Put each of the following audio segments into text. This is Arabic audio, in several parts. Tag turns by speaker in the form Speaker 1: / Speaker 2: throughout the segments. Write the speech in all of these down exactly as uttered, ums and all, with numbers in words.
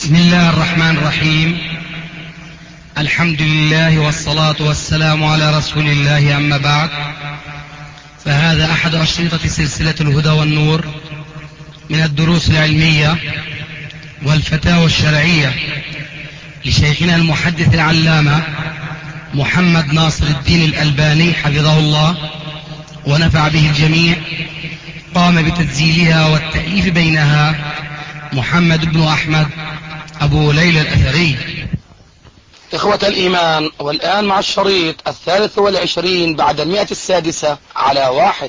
Speaker 1: بسم الله الرحمن الرحيم. الحمد لله والصلاة والسلام على رسول الله، أما بعد، فهذا أحد أشرطة سلسلة الهدى والنور من الدروس العلمية والفتاوى الشرعية لشيخنا المحدث العلامة محمد ناصر الدين الألباني حفظه الله ونفع به الجميع. قام بتسجيلها والتأليف بينها محمد بن أحمد أبو ليلى الأثري.
Speaker 2: إخوة الإيمان، والآن مع الشريط الثالث والعشرين بعد المئة السادسة على واحد.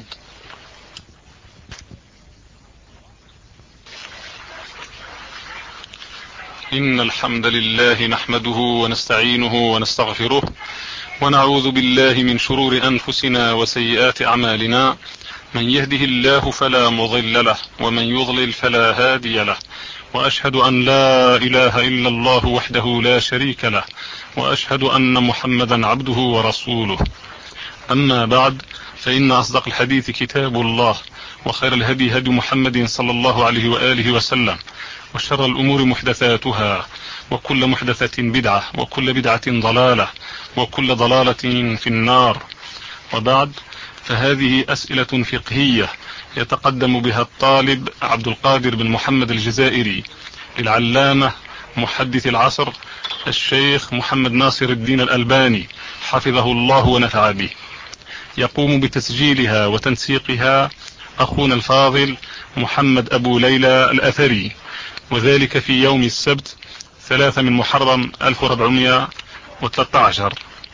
Speaker 3: إن الحمد لله نحمده ونستعينه ونستغفره ونعوذ بالله من شرور أنفسنا وسيئات أعمالنا. من يهده الله فلا مضل له ومن يضلل فلا هادي له، وأشهد أن لا إله إلا الله وحده لا شريك له، وأشهد أن محمدا عبده ورسوله. أما بعد، فإن أصدق الحديث كتاب الله، وخير الهدي هدي محمد صلى الله عليه وآله وسلم، وشر الأمور محدثاتها، وكل محدثة بدعة، وكل بدعة ضلالة، وكل ضلالة في النار. وبعد، فهذه أسئلة فقهية يتقدم بها الطالب عبد القادر بن محمد الجزائري للعلامة محدث العصر الشيخ محمد ناصر الدين الألباني حفظه الله ونفع به. يقوم بتسجيلها وتنسيقها أخونا الفاضل محمد أبو ليلى الأثري، وذلك في يوم السبت ثلاثة من محرم ألف وأربعمائة وثلاثة عشر.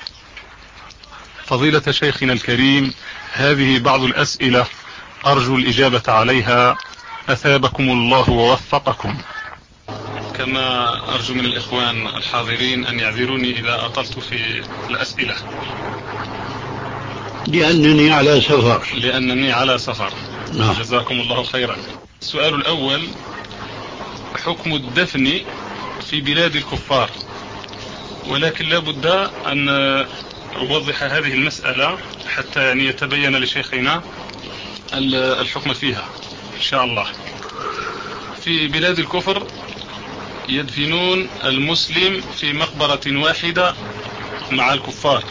Speaker 3: فضيلة شيخنا الكريم، هذه بعض الأسئلة أرجو الإجابة عليها، أثابكم الله ووفقكم. كما أرجو من الإخوان الحاضرين أن يعذروني إذا أطلت في الأسئلة،
Speaker 4: لأنني على سفر
Speaker 3: لأنني على سفر
Speaker 4: نعم.
Speaker 3: جزاكم الله خيرا. السؤال الأول: حكم الدفن في بلاد الكفار، ولكن لا بد أن أوضح هذه المسألة حتى يعني يتبين لشيخنا الحكم فيها إن شاء الله. في بلاد الكفر يدفنون المسلم في مقبرة واحدة مع الكفار،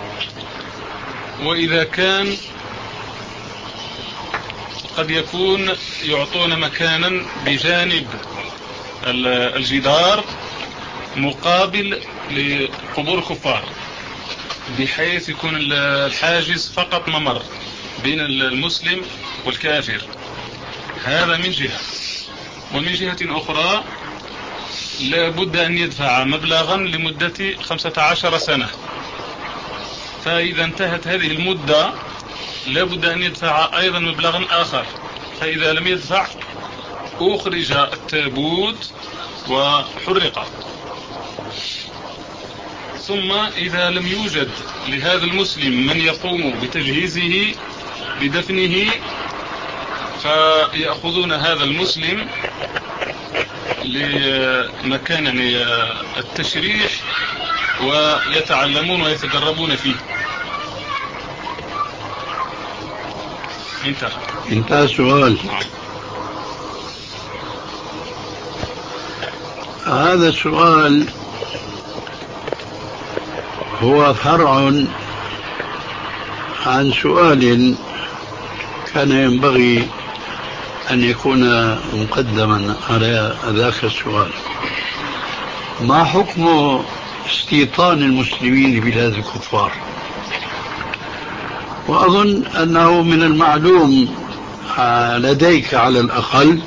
Speaker 3: وإذا كان قد يكون يعطون مكانا بجانب الجدار مقابل لقبور الكفار، بحيث يكون الحاجز فقط ممر بين المسلم والكافر. هذا من جهة، ومن جهة أخرى لا بد أن يدفع مبلغا لمدة خمسة عشر سنة، فإذا انتهت هذه المدة لا بد أن يدفع أيضا مبلغا آخر، فإذا لم يدفع أخرج التابوت وحرق. ثم إذا لم يوجد لهذا المسلم من يقوم بتجهيزه بدفنه، فيأخذون هذا المسلم لمكان يعني التشريح ويتعلمون ويتدربون فيه. انتهى
Speaker 4: انتهى السؤال. هذا السؤال هو فرع عن سؤال كان ينبغي أن يكون مقدما على ذاك السؤال: ما حكم استيطان المسلمين لبلاد الكفار؟ وأظن أنه من المعلوم لديك على الأقل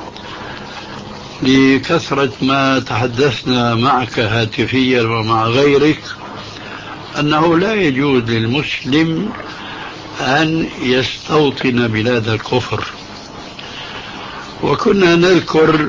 Speaker 4: لكثرة ما تحدثنا معك هاتفيا ومع غيرك أنه لا يجوز للمسلم أن يستوطن بلاد الكفر. وكنا نذكر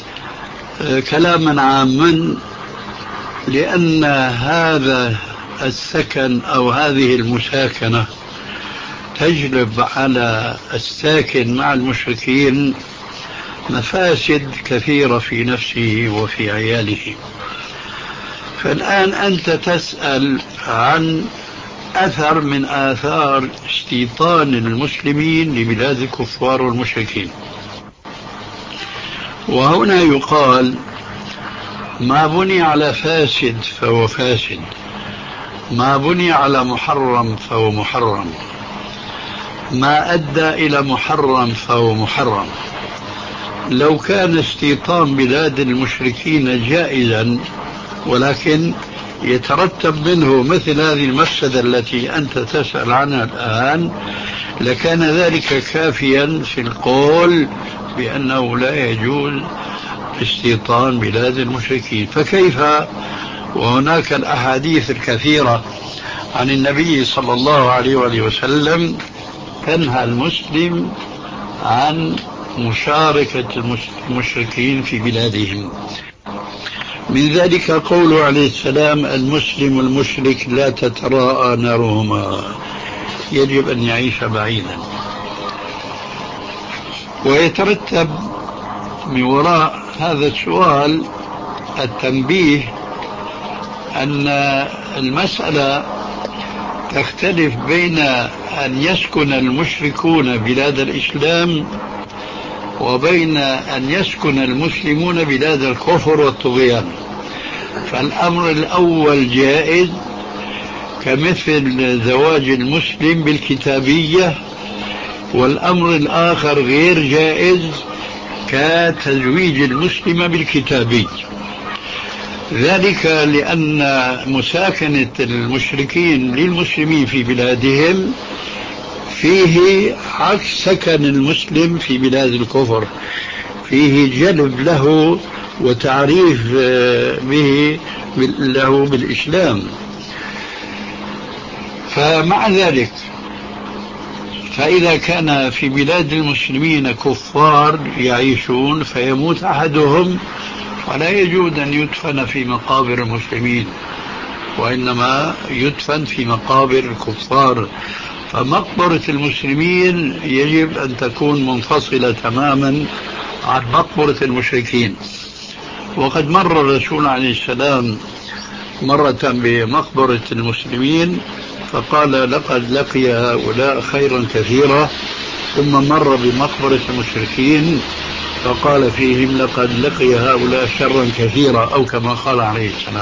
Speaker 4: كلاما عاما لأن هذا السكن أو هذه المساكنة تجلب على الساكن مع المشركين مفاسد كثيرة في نفسه وفي عياله. فالآن أنت تسأل عن أثر من آثار استيطان المسلمين لبلاد الكفار والمشركين. وهنا يقال ما بني على فاسد فهو فاسد، ما بني على محرم فهو محرم، ما أدى إلى محرم فهو محرم. لو كان استيطان بلاد المشركين جائزا ولكن يترتب منه مثل هذه المفسدة التي أنت تسأل عنها الآن، لكان ذلك كافيا في القول بأنه لا يجوز استيطان بلاد المشركين. فكيف وهناك الأحاديث الكثيرة عن النبي صلى الله عليه وآله وسلم تنهى المسلم عن مشاركة المشركين في بلادهم. من ذلك قوله عليه السلام: المسلم والمشرك لا تتراءى نارهما، يجب أن يعيش بعيدا. ويترتب من وراء هذا السؤال التنبيه أن المسألة تختلف بين أن يسكن المشركون بلاد الإسلام وبين أن يسكن المسلمون بلاد الكفر والطغيان. فالأمر الأول جائز كمثل زواج المسلم بالكتابية، والأمر الآخر غير جائز كتزويج المسلم بالكتابي. ذلك لأن مساكنة المشركين للمسلمين في بلادهم فيه عكس سكن المسلم في بلاد الكفر، فيه جلب له وتعريف به له بالإسلام. فمع ذلك فإذا كان في بلاد المسلمين كفار يعيشون فيموت أحدهم فلا يجوز أن يدفن في مقابر المسلمين، وإنما يدفن في مقابر الكفار. فمقبرة المسلمين يجب أن تكون منفصلة تماما عن مقبرة المشركين. وقد مر الرسول عليه السلام مرة بمقبرة المسلمين فقال: لقد لقي هؤلاء خيرا كثيرا. ثم مر بمقبرة المشركين فقال فيهم: لقد لقي هؤلاء شرا كثيرا، أو كما قال عليه السلام.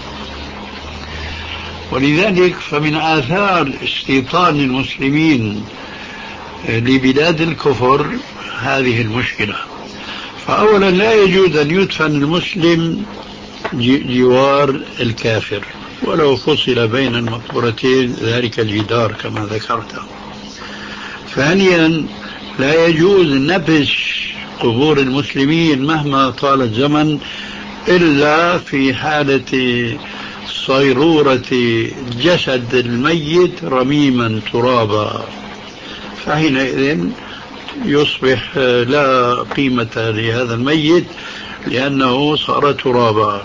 Speaker 4: ولذلك فمن آثار استيطان المسلمين لبلاد الكفر هذه المشكلة. فأولا لا يجوز أن يدفن المسلم جوار الكافر ولو فصل بين المقبرتين ذلك الجدار كما ذكرت. ثانيا لا يجوز نبش قبور المسلمين مهما طال الزمن إلا في حالة صيرورة جسد الميت رميما ترابا، فحينئذ يصبح لا قيمة لهذا الميت لأنه صار ترابا.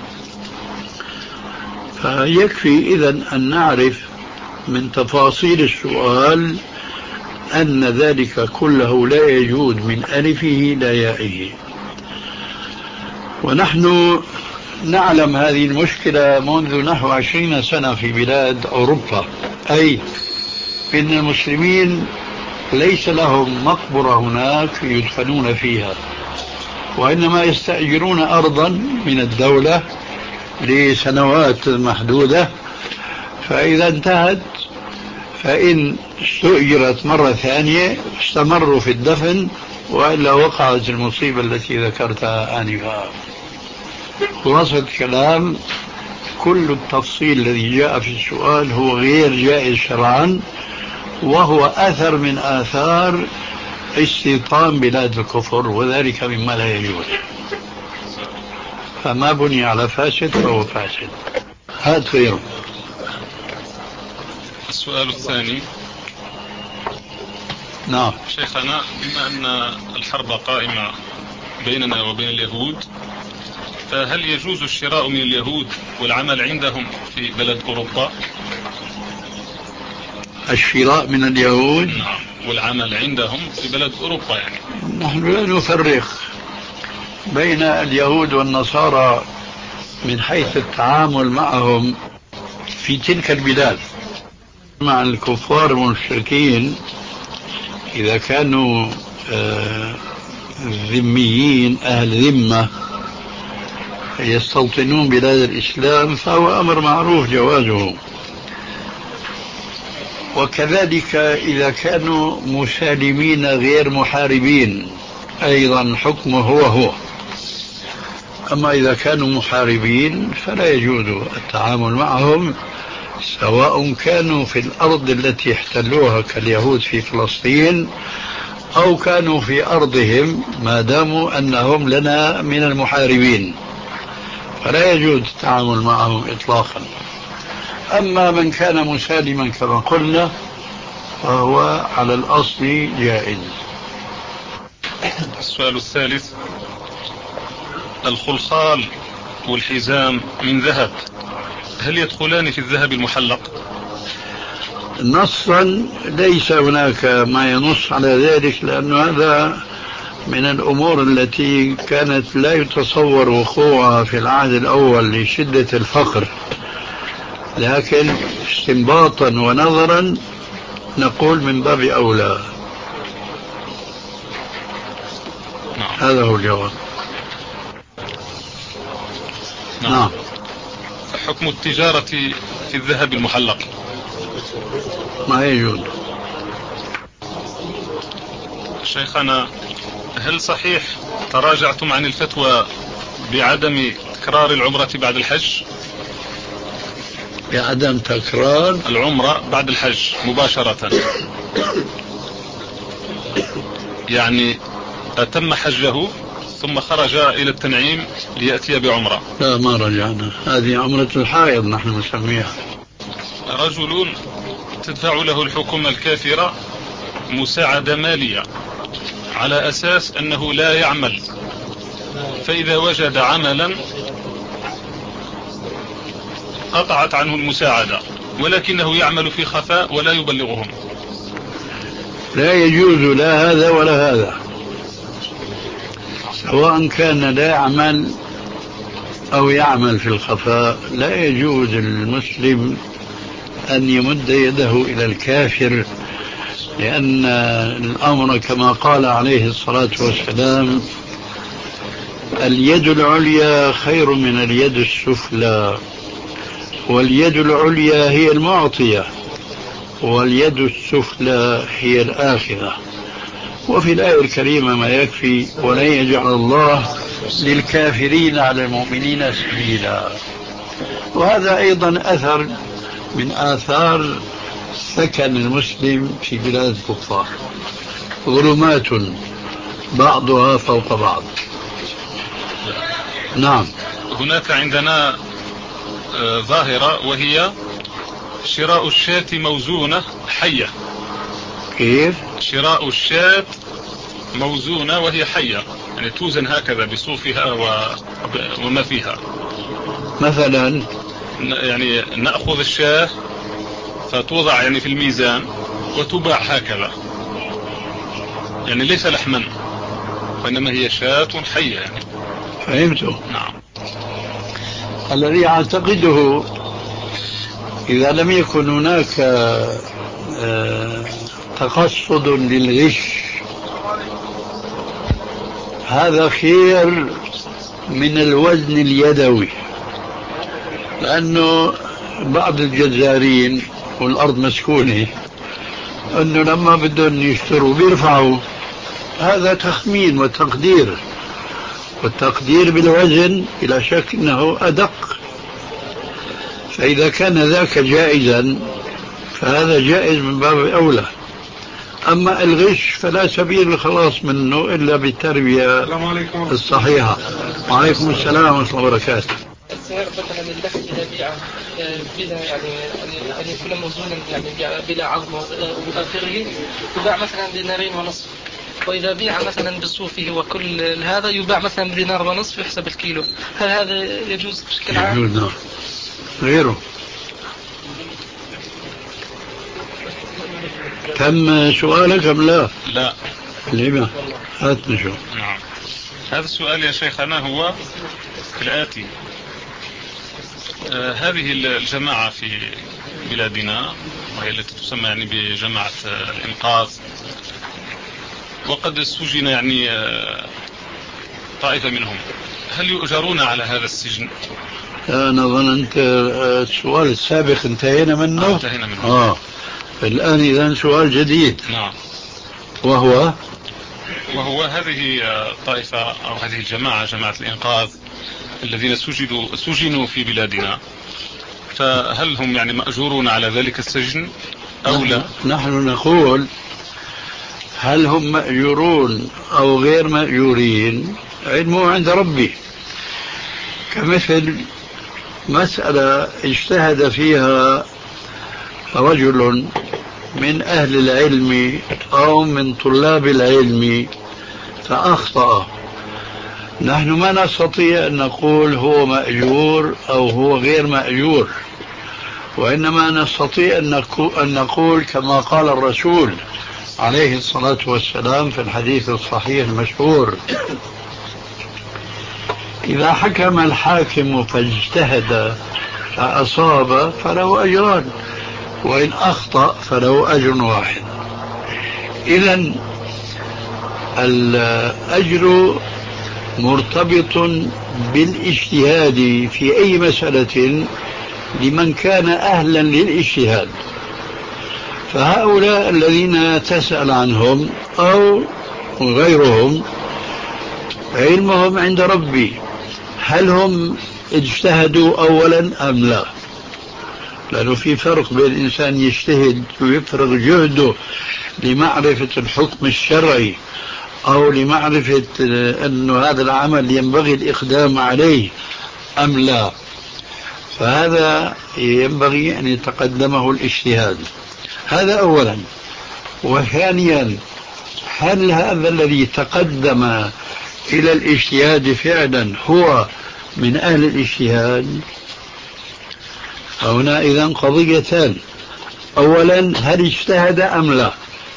Speaker 4: فيكفي إذن أن نعرف من تفاصيل السؤال أن ذلك كله لا يجوز من ألفه لا يائه. ونحن نعلم هذه المشكلة منذ نحو عشرين سنة في بلاد أوروبا، أي إن المسلمين ليس لهم مقبرة هناك يدفنون فيها، وإنما يستأجرون أرضا من الدولة لسنوات محدودة، فإذا انتهت فإن استؤجرت مرة ثانية استمروا في الدفن، وإلا وقعت المصيبة التي ذكرتها آنفا. خلاصة الكلام: كل التفصيل الذي جاء في السؤال هو غير جائز شرعا، وهو أثر من آثار استيطان بلاد الكفر، وذلك مما لا يجوز. فما بني على فاسد فهو فاسد. هذا غيره.
Speaker 3: السؤال الثاني:
Speaker 4: نعم
Speaker 3: شيخنا، بما أن الحرب قائمة بيننا وبين اليهود، فهل يجوز الشراء من اليهود والعمل عندهم في بلد أوروبا؟
Speaker 4: الشراء من اليهود؟
Speaker 3: نعم، والعمل عندهم في بلد أوروبا. يعني
Speaker 4: نحن لا نفرق بين اليهود والنصارى من حيث التعامل معهم في تلك البلاد. مع الكفار والمشركين إذا كانوا ذميين أهل ذمة يستوطنون بلاد الإسلام فهو أمر معروف جوازه. وكذلك إذا كانوا مسالمين غير محاربين أيضا حكمه هو هو. أما إذا كانوا محاربين فلا يجوز التعامل معهم، سواء كانوا في الأرض التي احتلوها كاليهود في فلسطين أو كانوا في أرضهم، ما داموا أنهم لنا من المحاربين فلا يجوز التعامل معهم إطلاقا. أما من كان مسالما كما قلنا فهو على الأصل جائز.
Speaker 3: السؤال الثالث: الخلخال والحزام من ذهب هل يدخلان في الذهب المحلق؟
Speaker 4: نصا ليس هناك ما ينص على ذلك، لأن هذا من الأمور التي كانت لا يتصور وقوعها في العهد الأول لشدة الفقر، لكن استنباطا ونظرا نقول من باب أولى.
Speaker 3: نعم.
Speaker 4: هذا هو الجواب.
Speaker 3: نعم. نعم. حكم التجارة في الذهب المحلق؟
Speaker 4: ما يجوز.
Speaker 3: شيخنا، هل صحيح تراجعتم عن الفتوى بعدم تكرار العمرة بعد الحج؟
Speaker 4: بعدم تكرار
Speaker 3: العمرة بعد الحج مباشرة، يعني أتم حجه ثم خرج إلى التنعيم ليأتي بعمرة؟
Speaker 4: لا، ما رجعنا، هذه عمرة الحائض نحن نسميها.
Speaker 3: رجل تدفع له الحكومة الكافرة مساعدة مالية على أساس أنه لا يعمل، فإذا وجد عملا قطعت عنه المساعدة، ولكنه يعمل في خفاء ولا يبلغهم.
Speaker 4: لا يجوز لا هذا ولا هذا، سواء كان لا يعمل أو يعمل في الخفاء. لا يجوز للمسلم أن يمد يده إلى الكافر، لأن الأمر كما قال عليه الصلاة والسلام: اليد العليا خير من اليد السفلى، واليد العليا هي المعطية واليد السفلى هي الآخذة. وفي الآية الكريمة ما يكفي: ولن يجعل الله للكافرين على المؤمنين سبيلا. وهذا أيضا أثر من آثار سكن المسلم في بلاد الكفار، ظلمات بعضها فوق بعض. نعم.
Speaker 3: هناك عندنا ظاهرة وهي شراء الشاة موزونة حية.
Speaker 4: كيف؟
Speaker 3: شراء الشاة موزونة وهي حية، يعني توزن هكذا بصوفها وما فيها.
Speaker 4: مثلا
Speaker 3: يعني نأخذ الشاة فتوضع يعني في الميزان وتباع هكذا، يعني ليس لحما وإنما هي شاة حية يعني.
Speaker 4: فهمته.
Speaker 3: نعم.
Speaker 4: الذي أعتقده إذا لم يكن هناك تقصد للغش هذا خير من الوزن اليدوي، لأنه بعض الجزارين والأرض مسكونة أنه لما بدهم يشتروا بيرفعوا. هذا تخمين وتقدير، والتقدير بالوزن بلا شك أنه أدق. فإذا كان ذاك جائزا فهذا جائز من باب أولى. أما الغش فلا سبيل الخلاص منه إلا بالتربية الصحيحة. وعليكم السلام ورحمة الله وبركاته.
Speaker 5: السعر مثلا اللحم إذا بيع بلا يعني أن يكون موزونا يعني بلا عظم وآخره يباع مثلا دينارين ونصف، وإذا بيع مثلا بصوفه وكل هذا يباع مثلا بدينار ونصف يحسب الكيلو. هل هذا يجوز بشكل عام؟
Speaker 4: يجوز. غيره. تم سؤالك أم لا؟
Speaker 3: لا.
Speaker 4: لما؟ هات نشوف.
Speaker 3: نعم. هذا السؤال يا شيخنا هو الآتي: آه هذه الجماعة في بلادنا وهي التي تسمى يعني بجماعة آه الإنقاذ، وقد سجن يعني آه طائفة منهم، هل يؤجرون على هذا السجن؟
Speaker 4: أنا ظننت السؤال السابق انتهينا منه.
Speaker 3: آه انتهينا منه.
Speaker 4: آه. الآن إذن سؤال جديد.
Speaker 3: نعم.
Speaker 4: وهو
Speaker 3: وهو هذه طائفة أو هذه الجماعة، جماعة الإنقاذ الذين سجنوا سجنوا في بلادنا، فهل هم يعني مأجورون على ذلك السجن أو لا؟
Speaker 4: نحن نقول هل هم مأجورون أو غير مأجورين علمه عند ربي، كمثل مسألة اجتهد فيها رجل من أهل العلم أو من طلاب العلم فأخطأ، نحن ما نستطيع أن نقول هو مأجور أو هو غير مأجور، وإنما نستطيع أن نقول كما قال الرسول عليه الصلاة والسلام في الحديث الصحيح المشهور: إذا حكم الحاكم فاجتهد فأصاب فله أجران، وإن أخطأ فله أجر واحد. إذن الأجر مرتبط بالاجتهاد في أي مسألة لمن كان أهلا للاجتهاد. فهؤلاء الذين تسأل عنهم أو غيرهم علمهم عند ربي، هل هم اجتهدوا أولا أم لا؟ لأنه في فرق بين الإنسان يجتهد ويفرغ جهده لمعرفة الحكم الشرعي أو لمعرفة أن هذا العمل ينبغي الإقدام عليه أم لا، فهذا ينبغي أن يتقدمه الاجتهاد. هذا أولا. وثانيا، هل هذا الذي تقدم إلى الاجتهاد فعلا هو من أهل الاجتهاد؟ هنا إذن قضيتان: أولا هل اجتهد أم لا؟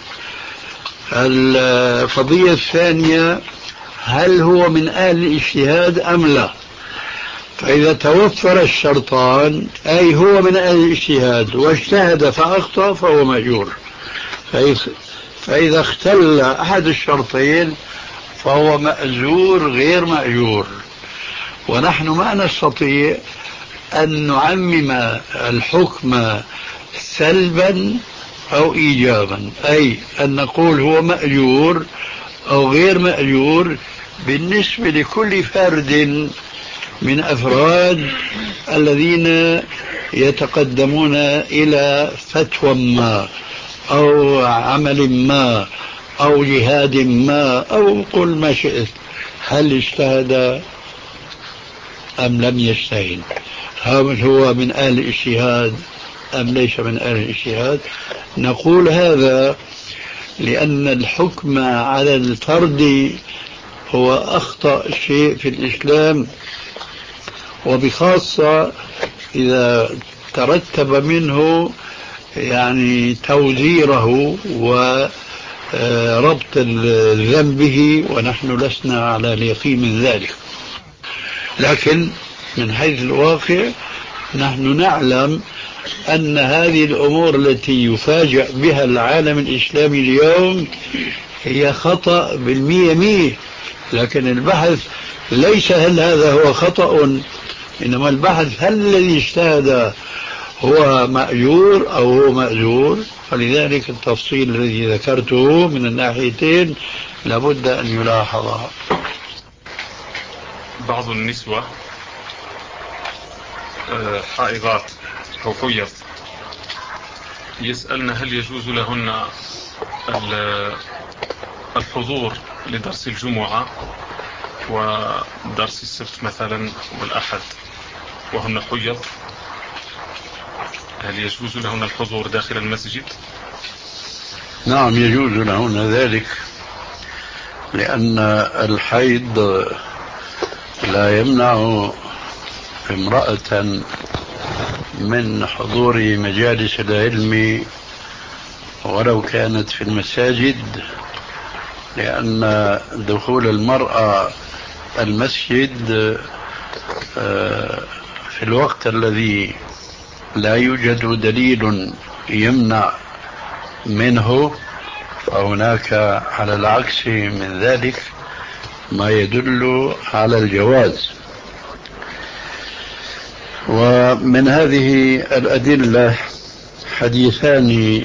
Speaker 4: القضية الثانية هل هو من أهل الاجتهاد أم لا؟ فإذا توفر الشرطان أي هو من أهل الاجتهاد واجتهد فأخطأ فهو مأجور، فإذا اختل أحد الشرطين فهو مأجور غير مأجور. ونحن ما نستطيع أن نعمم الحكم سلبا أو إيجابا، أي أن نقول هو مأجور أو غير مأجور بالنسبة لكل فرد من أفراد الذين يتقدمون إلى فتوى ما أو عمل ما أو جهاد ما أو قل ما شئت، هل اجتهد أم لم يجتهد؟ هل هو من أهل الاجتهاد أم ليس من أهل الاجتهاد؟ نقول هذا لأن الحكم على الفرد هو أخطأ شيء في الإسلام، وبخاصة إذا ترتب منه يعني توزيره وربط الذنب به، ونحن لسنا على اليقين من ذلك. لكن من حيث الواقع نحن نعلم أن هذه الأمور التي يفاجأ بها العالم الإسلامي اليوم هي خطأ بالمية مية، لكن البحث ليس هل هذا هو خطأ، إنما البحث هل الذي اجتهد هو مأجور أو هو مأجور. فلذلك التفصيل الذي ذكرته من الناحيتين لابد أن يلاحظ.
Speaker 3: بعض النسوة حائضات أو حيض يسألن هل يجوز لهن الحضور لدرس الجمعة ودرس السبت مثلا والأحد وهن حيض، هل يجوز لهن الحضور داخل المسجد؟
Speaker 4: نعم يجوز لهن ذلك، لأن الحيض لا يمنع امرأة من حضور مجالس العلم ولو كانت في المساجد، لأن دخول المرأة المسجد في الوقت الذي لا يوجد دليل يمنع منه، فهناك على العكس من ذلك ما يدل على الجواز. ومن هذه الأدلة حديثان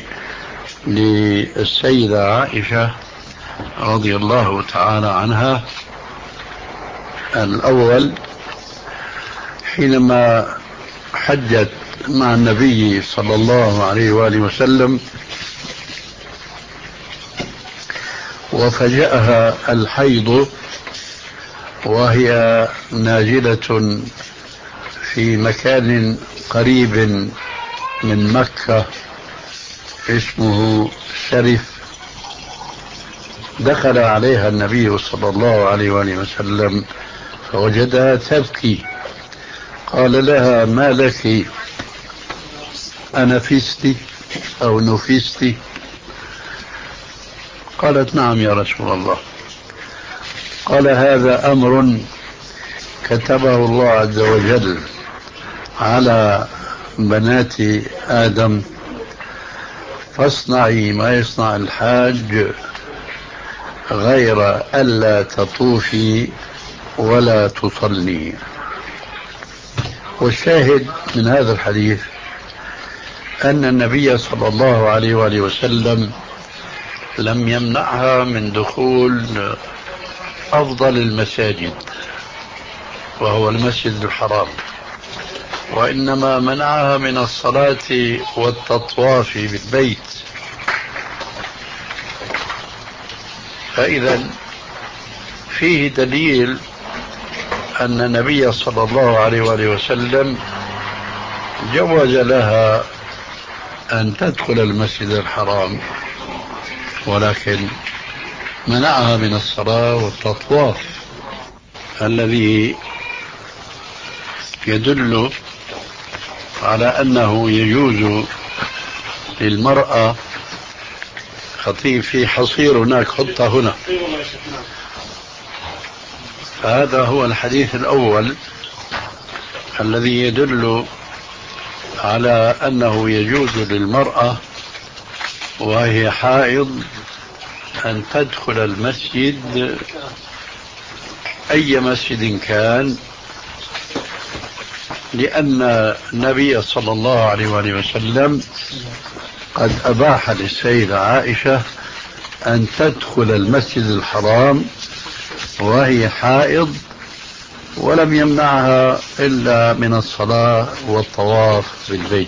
Speaker 4: للسيدة عائشة رضي الله تعالى عنها. الأول حينما حجت مع النبي صلى الله عليه وآله وسلم وفجأها الحيض وهي نازلة في مكان قريب من مكة اسمه سرف، دخل عليها النبي صلى الله عليه وآله وسلم فوجدها تبكي، قال لها: ما لك؟ أنفستي أو نفستي؟ قالت: نعم يا رسول الله. قال: هذا أمر كتبه الله عز وجل على بنات آدم، فاصنعي ما يصنع الحاج غير ألا تطوفي ولا تصلي. والشاهد من هذا الحديث أن النبي صلى الله عليه وآله وسلم لم يمنعها من دخول أفضل المساجد وهو المسجد الحرام، وإنما منعها من الصلاة والتطواف بالبيت. فإذا فيه دليل أن النبي صلى الله عليه وآله وسلم جوز لها أن تدخل المسجد الحرام، ولكن منعها من الصلاة والتطواف، الذي يدل على أنه يجوز للمرأة. خطيب في حصير هناك، حطها هنا. فهذا هو الحديث الأول الذي يدل على أنه يجوز للمرأة وهي حائض أن تدخل المسجد أي مسجد كان، لأن النبي صلى الله عليه وآله وسلم قد أباح للسيدة عائشة أن تدخل المسجد الحرام وهي حائض، ولم يمنعها إلا من الصلاة والطواف بالبيت.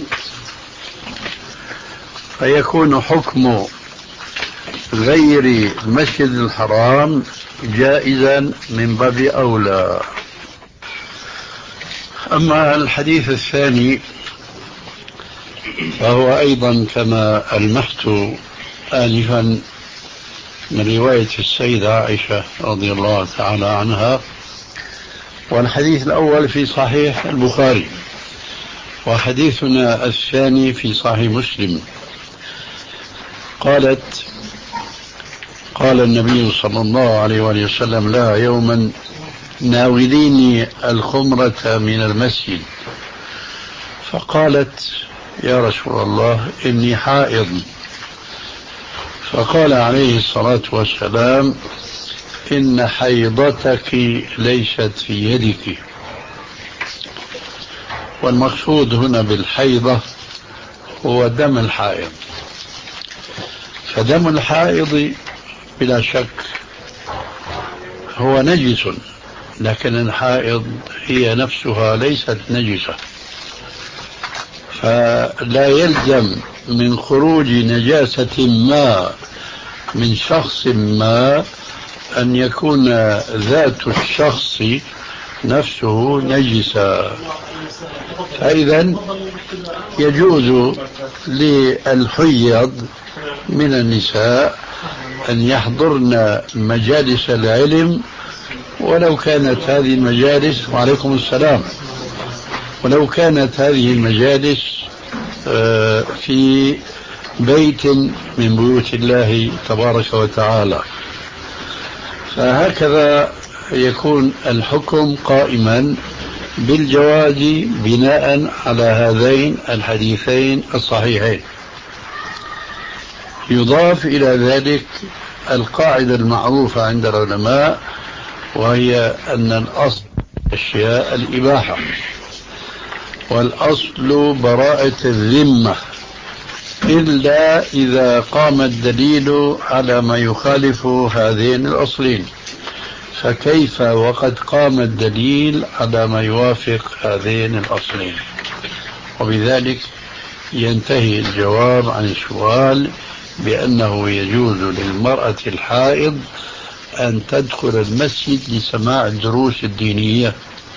Speaker 4: فيكون حكم غير المسجد الحرام جائزا من باب أولى. أما الحديث الثاني فهو أيضا كما ألمحت آنفا من رواية السيدة عائشة رضي الله تعالى عنها، والحديث الأول في صحيح البخاري، وحديثنا الثاني في صحيح مسلم. قالت: قال النبي صلى الله عليه وآله وسلم: لا يوما ناوليني الخمرة من المسجد. فقالت: يا رسول الله إني حائض. فقال عليه الصلاة والسلام: إن حيضتك ليست في يدك. والمقصود هنا بالحيضة هو دم الحائض. فدم الحائض بلا شك هو نجس، لكن الحائض هي نفسها ليست نجسة، فلا يلزم من خروج نجاسة ما من شخص ما أن يكون ذات الشخص نفسه نجسا. فإذا يجوز للحيض من النساء أن يحضرن مجالس العلم، ولو كانت هذه المجالس وعليكم السلام ولو كانت هذه المجالس في بيت من بيوت الله تبارك وتعالى. فهكذا يكون الحكم قائما بالجواز بناء على هذين الحديثين الصحيحين. يضاف إلى ذلك القاعدة المعروفة عند العلماء، وهي أن الأصل الأشياء الإباحة، والأصل براءة الذمة، إلا إذا قام الدليل على ما يخالف هذين الأصلين، فكيف وقد قام الدليل على ما يوافق هذين الأصلين؟ وبذلك ينتهي الجواب عن السؤال بأنه يجوز للمرأة الحائض أن تدخل المسجد لسماع الدروس الدينية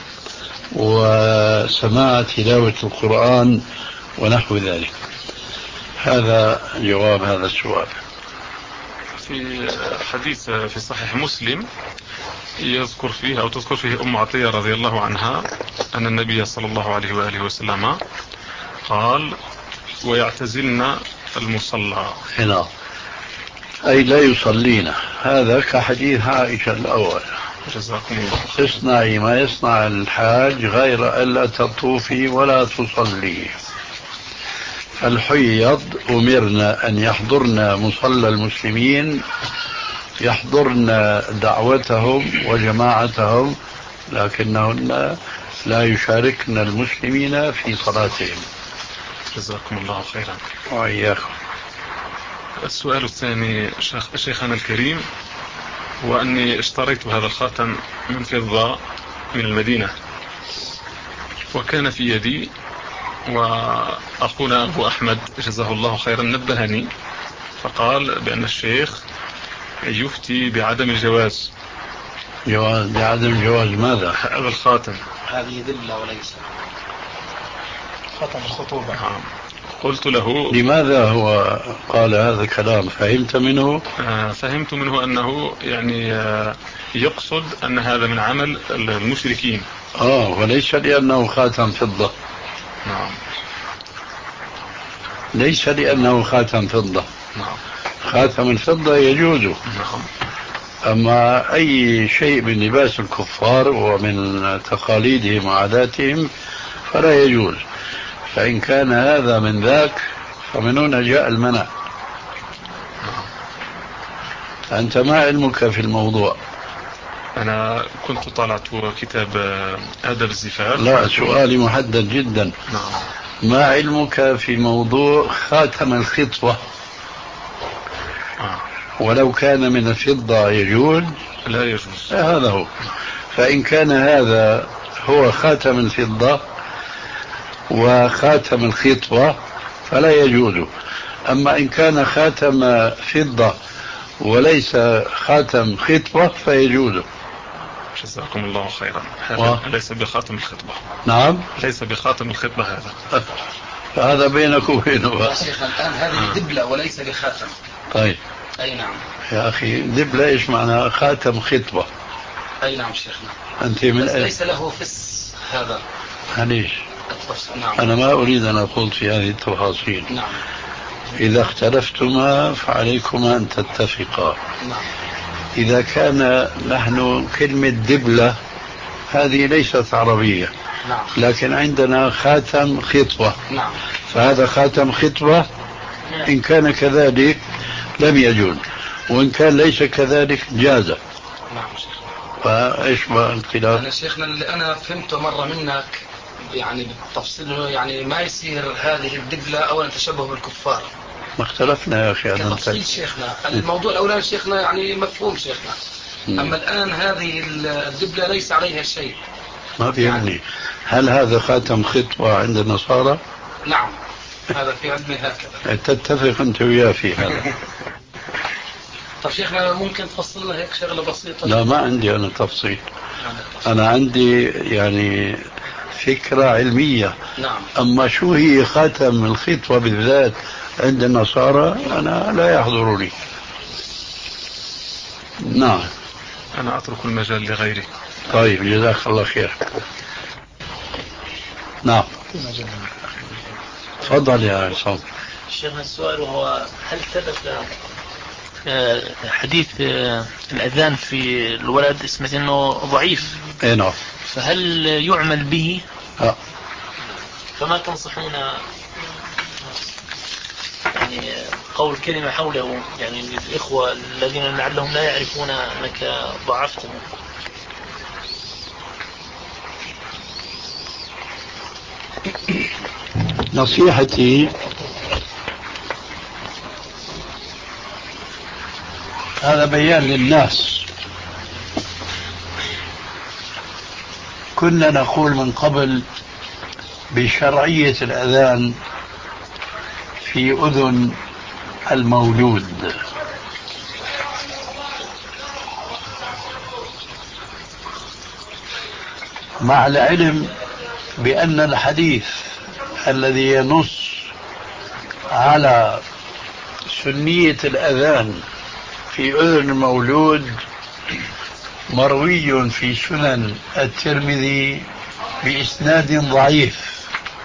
Speaker 4: وسماع تلاوة القرآن ونحو ذلك. هذا جواب هذا السؤال.
Speaker 3: في حديث في صحيح مسلم يذكر فيه أو تذكر فيه أم عطية رضي الله عنها أن النبي صلى الله عليه وآله وسلم قال: ويعتزلن المصلى.
Speaker 4: هنا أي لا يصلين، هذا كحديث عائشة الأول.
Speaker 3: جزاكم الله.
Speaker 4: اصنعي ما يصنع الحاج غير ألا تطوفي ولا تصلي. الحيض أمرنا أن يحضرن مصلى المسلمين، يحضرن دعوتهم وجماعتهم، لكنهن لا يشاركن المسلمين في صلاتهم.
Speaker 3: جزاكم الله خيرا.
Speaker 4: وإياكم.
Speaker 3: السؤال الثاني شيخ شيخنا الكريم، وأني اشتريت هذا الخاتم من فضة من المدينة، وكان في يدي، وأخونا أبو أحمد جزاه الله خيرا نبهني فقال بأن الشيخ يفتي بعدم الجواز.
Speaker 4: جواز بعدم جواز ماذا؟
Speaker 3: هذا الخاتم.
Speaker 2: هذه ذلة وليس خاتم الخطوبة.
Speaker 3: قلت له:
Speaker 4: لماذا هو قال هذا الكلام؟ فهمت منه؟
Speaker 3: آه فهمت منه أنه يعني آه يقصد أن هذا من عمل المشركين.
Speaker 4: آه وليس لأنه خاتم فضة.
Speaker 3: نعم.
Speaker 4: ليس لأنه خاتم فضة.
Speaker 3: نعم.
Speaker 4: خاتم الفضة يجوز.
Speaker 3: نعم.
Speaker 4: أما أي شيء من لباس الكفار ومن تقاليدهم وعاداتهم فلا يجوز. فإن كان هذا من ذاك فمن هنا جاء المنع. أنت ما علمك في الموضوع؟
Speaker 3: أنا كنت طالعت كتاب آداب الزفاف.
Speaker 4: لا، سؤالي محدد جدا.
Speaker 3: نعم.
Speaker 4: ما علمك في موضوع خاتم الخطبة؟
Speaker 3: آه.
Speaker 4: ولو كان من الفضة يجوز؟
Speaker 3: لا يجوز.
Speaker 4: هذا هو. فإن كان هذا هو خاتم الفضة وخاتم الخطبة فلا يجوز. أما إن كان خاتم فضة وليس خاتم خطبة فيجوز.
Speaker 3: جزاكم الله خيرا. هذا
Speaker 4: و...
Speaker 3: ليس بخاتم الخطبة.
Speaker 4: نعم.
Speaker 3: ليس بخاتم الخطبة هذا.
Speaker 4: هذا بينك وبينه.
Speaker 2: يا شيخ الآن هذه دبلة وليس بخاتم.
Speaker 4: طيب.
Speaker 2: أي نعم.
Speaker 4: يا أخي دبلة إيش معنى خاتم خطبة؟
Speaker 2: أي نعم شيخنا.
Speaker 4: أنت من
Speaker 2: بس
Speaker 4: أي...
Speaker 2: ليس له فس هذا.
Speaker 4: هنيش.
Speaker 2: نعم.
Speaker 4: أنا ما أريد أن أخوض في هذه التفاصيل.
Speaker 2: نعم.
Speaker 4: إذا اختلفتما فعليكما أن تتفقا.
Speaker 2: نعم.
Speaker 4: إذا كان نحن كلمة دبلة هذه ليست عربية.
Speaker 2: نعم.
Speaker 4: لكن عندنا خاتم خطبة.
Speaker 2: نعم.
Speaker 4: فهذا خاتم خطبة إن كان كذلك لم يجوز، وإن كان ليس كذلك جاز.
Speaker 2: نعم شيخ.
Speaker 4: فإيش بقى الخلاف؟
Speaker 2: أنا شيخنا اللي أنا فهمته مرة منك يعني بالتفصيل يعني ما يصير هذه الدبلة أولا تشبه بالكفار.
Speaker 4: ما اختلفنا يا أخي.
Speaker 2: كتفصيل شيخنا الموضوع الأولاني شيخنا يعني مفهوم شيخنا. م. أما الآن هذه الدبلة ليس عليها شيء.
Speaker 4: ما في يعني. هل هذا خاتم خطبة عند النصارى؟
Speaker 2: نعم. هذا في علمي هكذا.
Speaker 4: تتفق أنت وياه في هذا؟
Speaker 2: طب شيخنا ممكن تفصل لنا هيك شغلة بسيطة؟
Speaker 4: لا ما عندي أنا تفصيل. أنا عندي يعني فكرة علمية.
Speaker 2: نعم.
Speaker 4: أما شو هي خاتم الخطبة بالذات عند النصارى أنا لا يحضرني. نعم.
Speaker 3: أنا أترك المجال لغيري.
Speaker 4: طيب جزاك الله خير. نعم. تفضل يا عصام.
Speaker 6: شيخنا السؤال هو هل ثبت حديث الأذان في الولد اسمه أنه ضعيف؟
Speaker 4: اي نعم.
Speaker 6: فهل يعمل به؟
Speaker 4: اه.
Speaker 6: فما تنصحون يعني قول كلمة حوله يعني للإخوة الذين لعلهم لا يعرفون أنك ضعفتهم؟
Speaker 4: نصيحتي هذا بيان للناس. كنا نقول من قبل بشرعية الأذان في أذن المولود، مع العلم بأن الحديث الذي ينص على سنية الأذان في أذن المولود مروي في سنن الترمذي بإسناد ضعيف،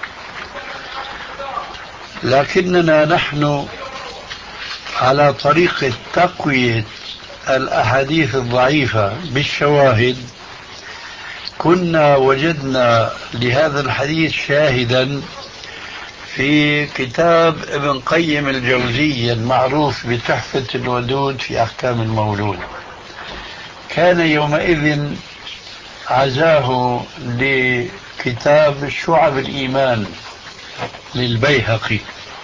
Speaker 4: لكننا نحن على طريقة تقوية الأحاديث الضعيفة بالشواهد كنا وجدنا لهذا الحديث شاهدا في كتاب ابن قيم الجوزية المعروف بتحفة الودود في أحكام المولود. كان يومئذ عزاه لكتاب شعب الإيمان للبيهقي،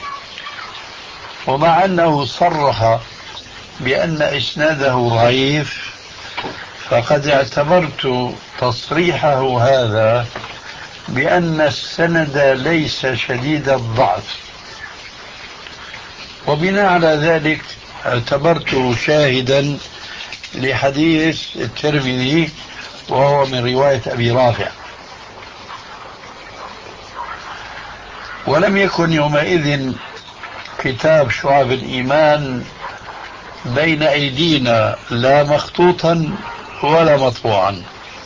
Speaker 4: ومع أنه صرح بأن إسناده ضعيف فقد اعتبرت تصريحه هذا بأن السند ليس شديد الضعف، وبناء على ذلك اعتبرته شاهدا لحديث الترمذي وهو من رواية أبي رافع. ولم يكن يومئذ كتاب شعب الإيمان بين أيدينا لا مخطوطا ولا مطبوعا،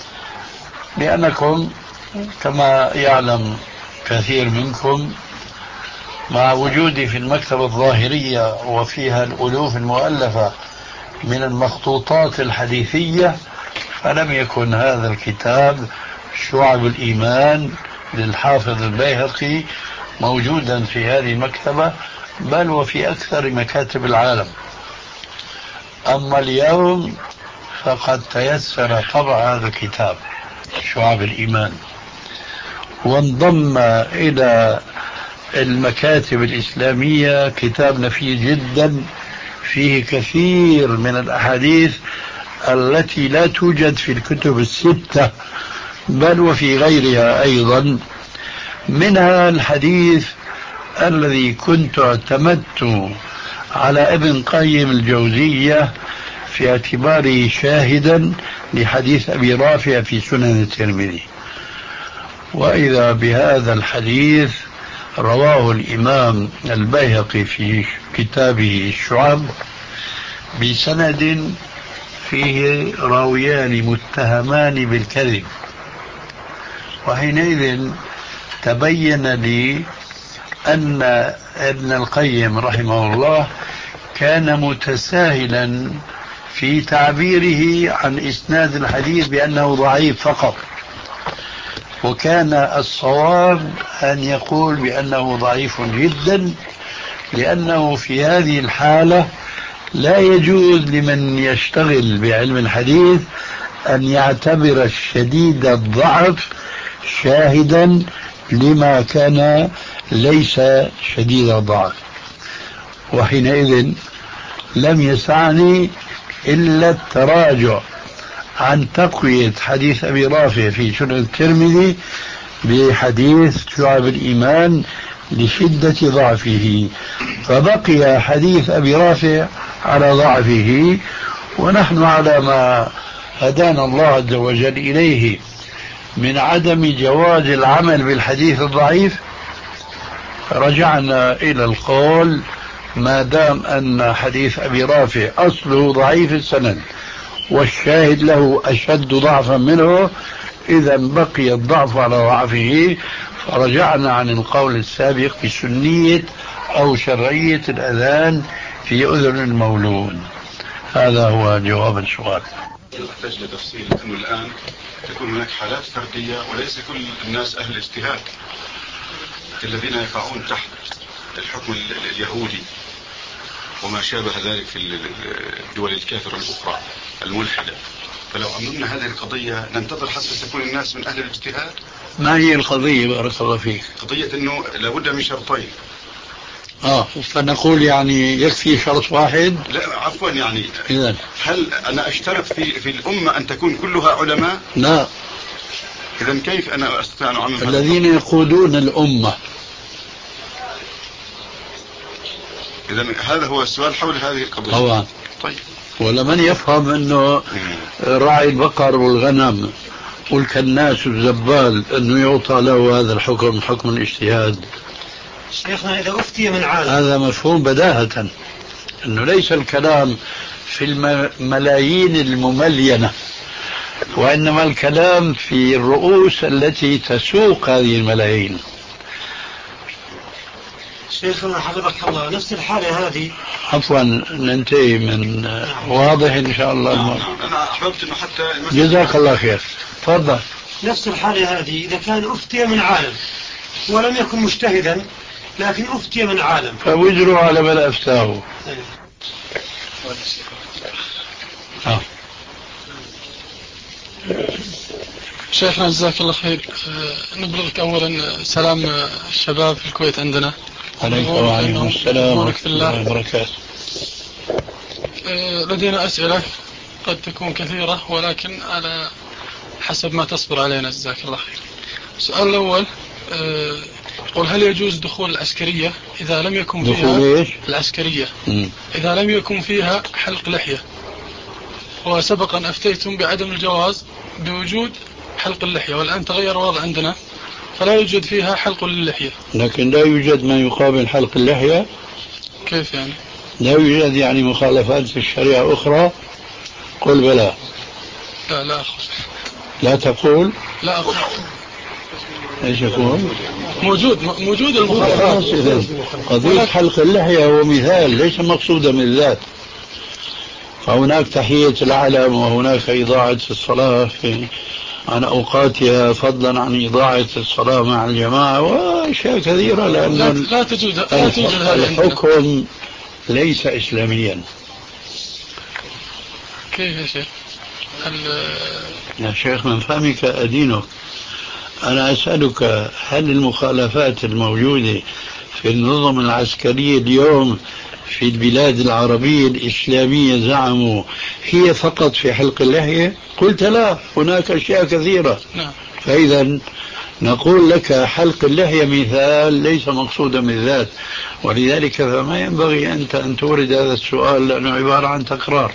Speaker 4: لأنكم كما يعلم كثير منكم مع وجودي في المكتبة الظاهرية وفيها الألوف المؤلفة من المخطوطات الحديثية، فلم يكن هذا الكتاب شعب الإيمان للحافظ البيهقي موجودا في هذه المكتبة، بل وفي أكثر مكاتب العالم. أما اليوم فقد تيسر طبع هذا الكتاب شعب الإيمان، وانضم إلى المكاتب الإسلامية كتاب نفيس جدا فيه كثير من الأحاديث التي لا توجد في الكتب الستة بل وفي غيرها أيضا، منها الحديث الذي كنت اعتمدت على ابن قيم الجوزية في اعتباره شاهدا لحديث أبي رافع في سنن الترمذي. وإذا بهذا الحديث رواه الإمام البيهقي في كتابه الشعب بسند فيه راويان متهمان بالكذب، وحينئذ تبين لي أن ابن القيم رحمه الله كان متساهلا في تعبيره عن إسناد الحديث بأنه ضعيف فقط، وكان الصواب أن يقول بأنه ضعيف جدا، لأنه في هذه الحالة لا يجوز لمن يشتغل بعلم الحديث أن يعتبر الشديد الضعف شاهدا لما كان ليس شديد الضعف. وحينئذ لم يسعني إلا التراجع عن تقوية حديث أبي رافع في سنن الترمذي بحديث شعب الإيمان لشدة ضعفه، فبقي حديث أبي رافع على ضعفه، ونحن على ما هدانا الله عز وجل إليه من عدم جواز العمل بالحديث الضعيف رجعنا إلى القول ما دام أن حديث أبي رافع أصله ضعيف السند والشاهد له أشد ضعفا منه، إذا بقي الضعف على ضعفه، فرجعنا عن القول السابق بسنية أو شرعية الأذان في أذن المولود. هذا هو جواب السؤال.
Speaker 7: يحتاج لتفصيل أنه الآن تكون هناك حالات فردية وليس كل الناس أهل اجتهاد الذين يقعون تحت الحكم اليهودي وما شابه ذلك في الدول الكافرة الأخرى الملحدة. فلو أممنا هذه القضية ننتظر حتى تكون الناس من أهل الاجتهاد
Speaker 4: ما هي القضية بارك الله فيك؟
Speaker 7: قضية أنه لابد من شرطين.
Speaker 4: آه فنقول يعني يكفي شرط واحد؟
Speaker 7: لا عفوا يعني
Speaker 4: إذن
Speaker 7: هل أنا أشترط في, في الأمة أن تكون كلها علماء؟
Speaker 4: لا.
Speaker 7: إذن كيف أنا أستطيع أن أعمل
Speaker 4: الذين يقودون الأمة.
Speaker 7: إذن هذا هو السؤال حول هذه القضية.
Speaker 4: طبعا.
Speaker 7: طيب.
Speaker 4: ولمن يفهم أنه راعي البقر والغنم والكناس والزبال أنه يعطى له هذا الحكم حكم الاجتهاد.
Speaker 8: شيخنا إذا أفتي من عالم
Speaker 4: هذا مفهوم بداهة أنه ليس الكلام في الملايين المملينة، وإنما الكلام في الرؤوس التي تسوق هذه الملايين.
Speaker 8: شيخنا حفظك الله نفس الحالة هذه.
Speaker 4: عفوا ننتهي من واضح إن شاء الله.
Speaker 7: نعم نعم. أنا أحببت أنه حتى
Speaker 4: جزاك الله خير. تفضل.
Speaker 8: نفس الحالة هذه إذا كان أفتي من عالم ولم يكن مجتهدا لكن أفتي من عالم
Speaker 4: فوزروا على من أفتاه.
Speaker 9: آه. شيخنا جزاك الله خير. أه نبلغك أولا سلام الشباب في الكويت عندنا.
Speaker 4: عليكم وعليكم السلام ورحمة الله وبركاته.
Speaker 9: أه لدينا أسئلة قد تكون كثيرة ولكن على حسب ما تصبر علينا جزاك الله خير. السؤال الأول أه يقول هل يجوز دخول العسكرية إذا لم يكن فيها العسكرية م. إذا لم يكن فيها حلق لحية؟ وسبقا أفتيتم بعدم الجواز بوجود حلق اللحية، والآن تغير الوضع عندنا فلا يوجد فيها حلق للحية.
Speaker 4: لكن لا يوجد ما يقابل حلق اللحية.
Speaker 9: كيف يعني؟
Speaker 4: لا يوجد يعني مخالفات في الشريعة أخرى؟ قل بلى.
Speaker 9: لا لا أخذ.
Speaker 4: لا تقول.
Speaker 9: لا أخذ.
Speaker 4: ايش يكون؟
Speaker 9: موجود موجود المخالفات.
Speaker 4: قضية حلق اللحية هو مثال ليس مقصودا من الذات. فهناك تحية العلم وهناك إضاعة الصلاة في عن أوقاتها فضلا عن إضاعة الصلاة مع الجماعة وأشياء كثيرة، لأن
Speaker 9: لا, لا توجد لا توجد
Speaker 4: الحكم ليس إسلاميا.
Speaker 9: كيف يا شيخ؟
Speaker 4: يا شيخ من فهمك أدينك. أنا أسألك هل المخالفات الموجودة في النظم العسكرية اليوم في البلاد العربية الإسلامية زعموا هي فقط في حلق اللحية؟ قلت لا، هناك أشياء كثيرة.
Speaker 9: نعم.
Speaker 4: فإذا نقول لك حلق اللحية مثال ليس مقصودا بالذات، ولذلك فما ينبغي أنت أن تورد هذا السؤال لأنه عبارة عن تكرار.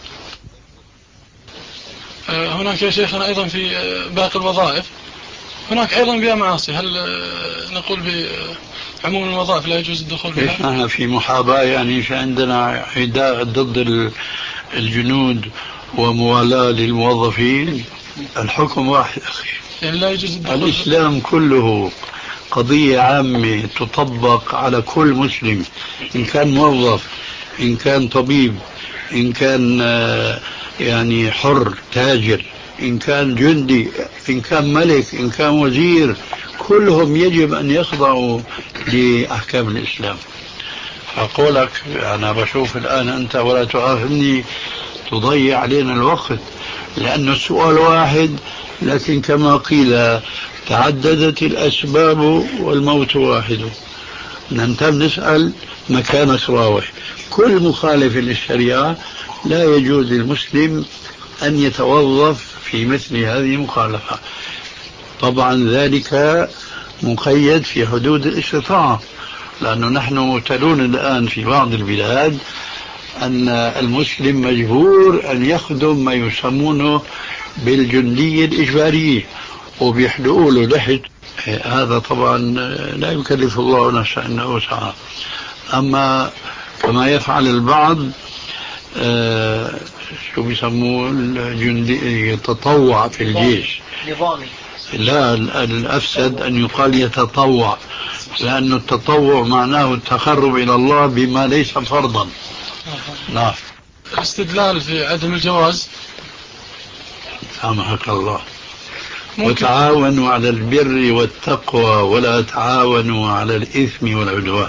Speaker 9: هناك يا شيخنا أيضا في باقي الوظائف هناك أيضا بها معاصي، هل نقول بعموم الوظائف لا يجوز الدخول بها؟
Speaker 4: إحنا في محاباة يعني عندنا عداء ضد الجنود وموالاة للموظفين. الحكم واحد أخي،
Speaker 9: يعني لا يجوز الدخول.
Speaker 4: الإسلام كله قضية عامة تطبق على كل مسلم، إن كان موظف، إن كان طبيب، إن كان يعني حر تاجر، إن كان جندي، إن كان ملك، إن كان وزير، كلهم يجب أن يخضعوا لأحكام الإسلام. أقولك أنا بشوف الآن أنت ولا تؤاخذني تضيع علينا الوقت، لأن السؤال واحد لكن كما قيل تعددت الأسباب والموت واحد. ننتم نسأل مكانك راوح. كل مخالف للشريعة لا يجوز للمسلم أن يتوظف في مثل هذه المخالفة. طبعا ذلك مقيد في حدود الاستطاعة، لأنه نحن مبتلون الآن في بعض البلاد أن المسلم مجبور أن يخدم ما يسمونه بالجندية الإجبارية وبيحلقوا له لحية. هذا طبعا لا يكلف الله نفسا إلا وسعها. أما كما يفعل البعض آه شو بيسموه الجندي يتطوع في الجيش
Speaker 6: نظامي.
Speaker 4: لا، الأفسد أن يقال يتطوع، لأن التطوع معناه التقرب إلى الله بما ليس فرضا. نعم.
Speaker 9: الاستدلال في عدم الجواز
Speaker 4: سامحك الله وتعاونوا على البر والتقوى ولا تعاونوا على الإثم والعدوان.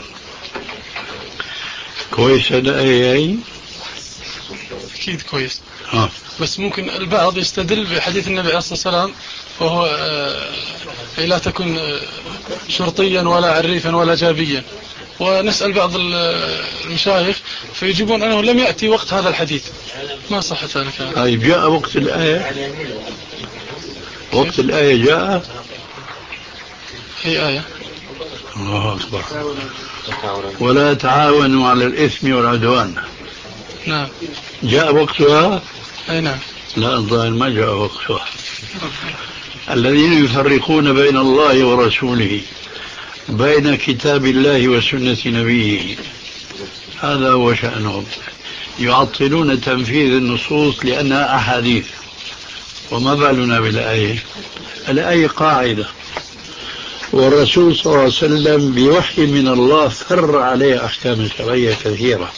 Speaker 4: كويس هذا أي
Speaker 9: أكيد كويس.
Speaker 4: آه.
Speaker 9: بس ممكن البعض يستدل بحديث النبي عليه الصلاة والسلام وهو أي لا تكن شرطيا ولا عريفا ولا جابيا. ونسأل بعض المشايخ فيجيبون أنه لم يأتي وقت هذا الحديث، ما صح ذلك؟
Speaker 4: طيب جاء وقت الآية، وقت الآية جاء.
Speaker 9: أي آية؟
Speaker 4: الله أكبر. ولا تعاونوا على الإثم والعدوان.
Speaker 9: نعم.
Speaker 4: جاء وقتها؟
Speaker 9: أي نعم.
Speaker 4: لا الظاهر ما جاء وقتها. الذين يفرقون بين الله ورسوله، بين كتاب الله وسنة نبيه، هذا هو شأنهم. يعطلون تنفيذ النصوص لأنها أحاديث. وما بالنا بالآية؟ الآية قاعدة، والرسول صلى الله عليه وسلم بوحي من الله فر عليه أحكام شرعية كثيرة،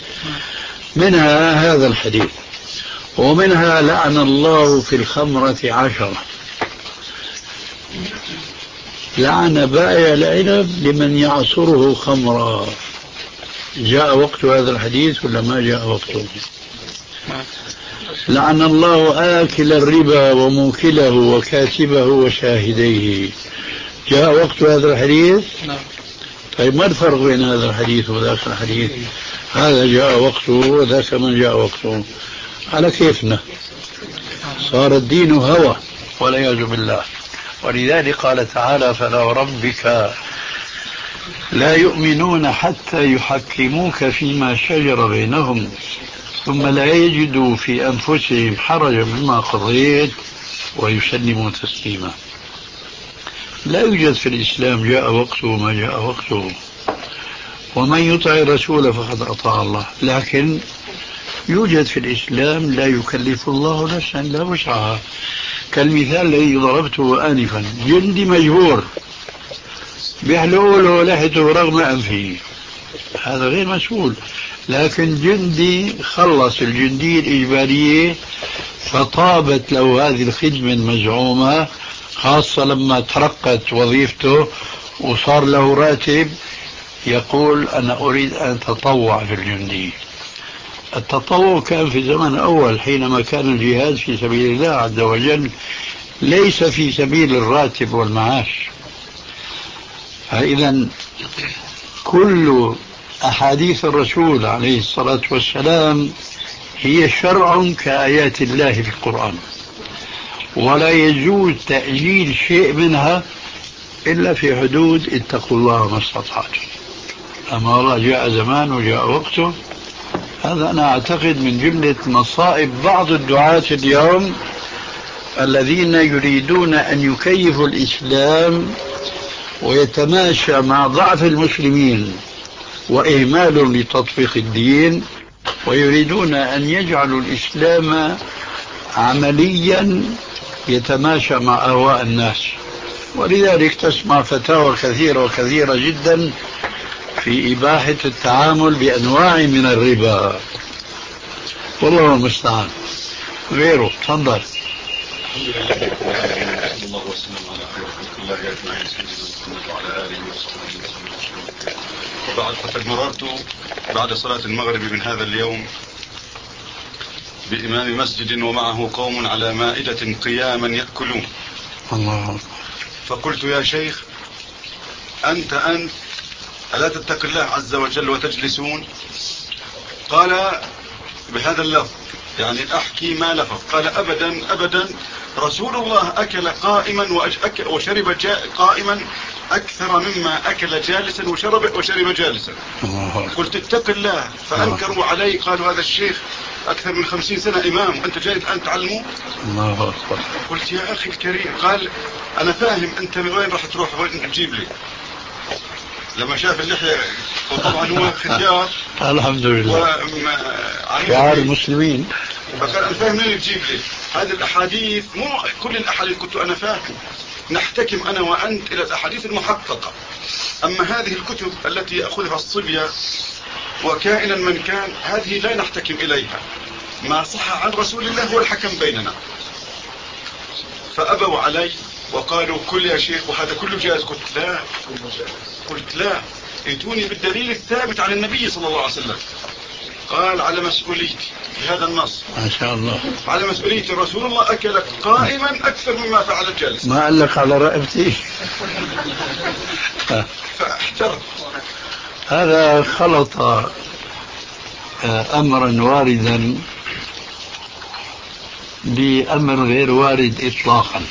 Speaker 4: منها هذا الحديث، ومنها لعن الله في الخمرة عشرة، لعن بائع العنب لمن يعصره خمرا. جاء وقت هذا الحديث ولا ما جاء وقته؟ لعن الله آكل الربا وموكله وكاتبه وشاهديه. جاء وقت هذا الحديث؟ طيب ما الفرق بين هذا الحديث وذاك الحديث؟ هذا جاء وقته وذاك من جاء وقته. على كيفنا صار الدين هوى والعياذ بالله. ولذلك قال تعالى: فلا وربك لا يؤمنون حتى يحكموك فيما شجر بينهم ثم لا يجدوا في أنفسهم حرجا مما قضيت ويسلموا تسليما. لا يوجد في الإسلام جاء وقته وما جاء وقته، ومن يطع الرسول فقد أطاع الله. لكن يوجد في الإسلام لا يكلف الله نفسا لا وسعها، كالمثال الذي ضربته آنفا: جندي مجبور بيحلقوا له لحيته رغم أنفه، هذا غير مسؤول. لكن جندي خلص الجندية الإجبارية فطابت له هذه الخدمة المزعومة، خاصة لما ترقت وظيفته وصار له راتب، يقول: أنا أريد أن أتطوع في الجندية. التطوع كان في الزمن الأول حينما كان الجهاد في سبيل الله عز وجل، ليس في سبيل الراتب والمعاش. فإذا كل أحاديث الرسول عليه الصلاة والسلام هي شرع كآيات الله في القرآن، ولا يجوز تأجيل شيء منها إلا في حدود اتقوا الله ما استطعتم. أما الله جاء زمان وجاء وقته، هذا أنا أعتقد من جملة مصائب بعض الدعاة اليوم الذين يريدون أن يكيفوا الإسلام ويتماشى مع ضعف المسلمين وإهمال لتطبيق الدين، ويريدون أن يجعلوا الإسلام عمليا يتماشى مع أهواء الناس. ولذلك تسمع فتاوى كثيرة وكثيرة جدا في إباحة التعامل بأنواع من الربا، والله المستعان. غيره تفضل.
Speaker 7: الحمد لله صلى الله وسلم على خير خلق الله أجمعين سيدنا محمد وعلى آله وصحبه وسلم. وبعد، فقد مررت بعد صلاة المغرب من هذا اليوم بإمام مسجد ومعه قوم على مائدة قياما يأكلون.
Speaker 4: الله.
Speaker 7: فقلت: يا شيخ، أنت أنت ألا تتق الله عز وجل وتجلسون؟ قال بهذا اللفظ، يعني أحكي ما لفظ. قال: أبدا أبدا، رسول الله أكل قائما وشرب قائما أكثر مما أكل جالسا وشرب وشرب جالسا. قلت: اتق الله. فأنكروا علي، قالوا: هذا الشيخ أكثر من خمسين سنة إمام وأنت جاي الآن تعلمه. قلت: يا أخي الكريم. قال: أنا فاهم أنت من وين راح تروح، وين تجيب لي. لما شاف اللحية، وطبعا هو ختيار
Speaker 4: الحمد لله شعار المسلمين،
Speaker 7: فقال: أنا فاهم منين تجيب لي هذه الأحاديث؟ مو كل الأحاديث كنت أنا فاهم، نحتكم أنا وأنت إلى الأحاديث المحققة. أما هذه الكتب التي يأخذها الصبية وكائنا من كان، هذه لا نحتكم إليها. ما صح عن رسول الله هو الحكم بيننا. فأبوا علي وقالوا: كل يا شيخ وهذا كله جائز. قلت: لا قلت لا ائتوني بالدليل الثابت عن النبي صلى الله عليه وسلم. قال على مسؤوليتي بهذا النص
Speaker 4: ما شاء الله
Speaker 7: على مسؤوليتي رسول الله أكل قائما أكثر مما فعل جالسا.
Speaker 4: ما قال لك على رقبتي؟
Speaker 7: فاحترت.
Speaker 4: هذا خلط أمرا واردا بأمر غير وارد إطلاقا.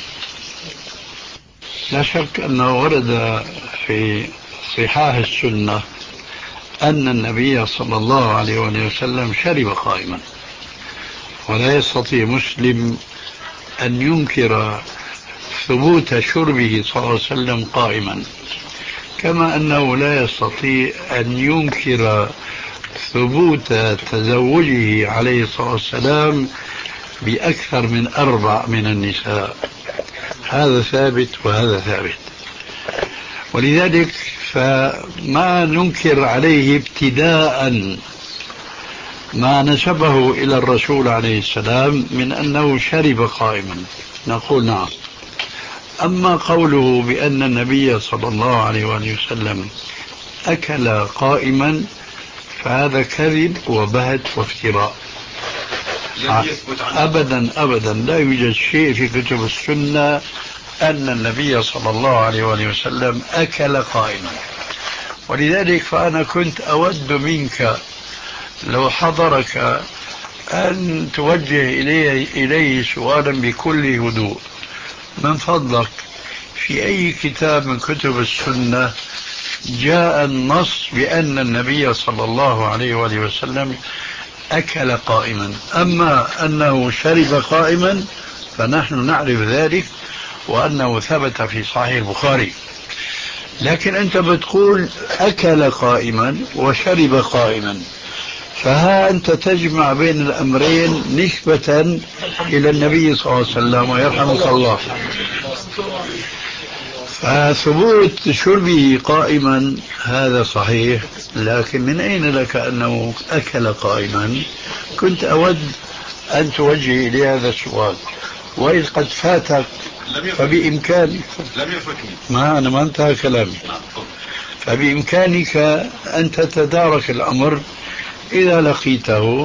Speaker 4: لا شك أنه ورد في صحاح السنة أن النبي صلى الله عليه وسلم شرب قائما، ولا يستطيع مسلم أن ينكر ثبوت شربه صلى الله عليه وسلم قائما، كما أنه لا يستطيع أن ينكر ثبوت تزوجه عليه الصلاة والسلام بأكثر من أربع من النساء. هذا ثابت وهذا ثابت، ولذلك فما ننكر عليه ابتداء ما نسبه إلى الرسول عليه السلام من أنه شرب قائما، نقول نعم. أما قوله بأن النبي صلى الله عليه وسلم أكل قائما فهذا كذب وبهت وافتراء. أبدا أبدا لا يوجد شيء في كتب السنة أن النبي صلى الله عليه وسلم أكل قائما. ولذلك فأنا كنت أود منك لو حضرك أن توجه إليه, إليه سؤالا بكل هدوء، من فضلك في أي كتاب من كتب السنة جاء النص بأن النبي صلى الله عليه وسلم أكل قائما؟ أما أنه شرب قائما فنحن نعرف ذلك وأنه ثبت في صحيح البخاري، لكن أنت بتقول أكل قائما وشرب قائما، فها أنت تجمع بين الأمرين نسبة إلى النبي صلى الله عليه وسلم ويرحمك الله. فثبوت شربه قائما هذا صحيح، لكن من أين لك أنه أكل قائما؟ كنت أود أن توجه إلي هذا السؤال، وإذ قد فاتك فبإمكانك
Speaker 7: لم يفتني
Speaker 4: ما أنا ما انتهى كلامي، فبإمكانك أن تتدارك الأمر إذا لقيته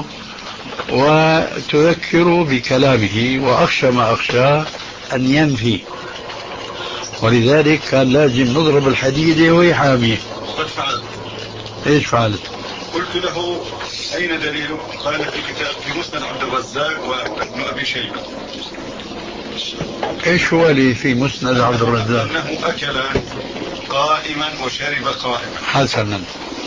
Speaker 4: وتذكره بكلامه، وأخشى ما أخشى أن ينفي، ولذلك كان لازم نضرب الحديدة وهي حامية.
Speaker 7: قد فعلت.
Speaker 4: إيش فعلت؟
Speaker 7: قلت له أين دليله؟ قال في كتاب في مسند عبد الرزاق وابن أبي شيبة.
Speaker 4: إيش هو اللي في مسند عبد الرزاق؟
Speaker 7: أنه أكل قائما وشرب قائما.
Speaker 4: حسنا،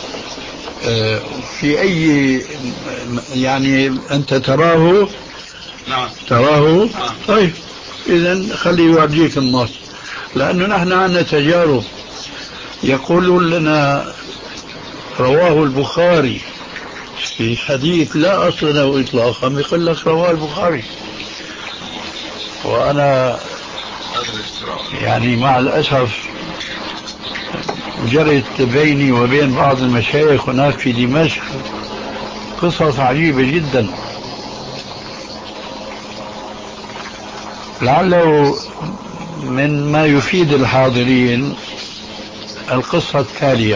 Speaker 4: في أي يعني أنت تراه؟
Speaker 7: نعم
Speaker 4: تراه؟
Speaker 7: نعم.
Speaker 4: طيب إذن خلي يورجيك النص، لأنه نحن عندنا تجارب. يقول لنا رواه البخاري في حديث لا أصل له إطلاقا، يقول لك رواه البخاري، وأنا يعني مع الأسف جرت بيني وبين بعض المشايخ هناك في دمشق قصص عجيبة جدا، لعله من ما يفيد الحاضرين القصة التالية.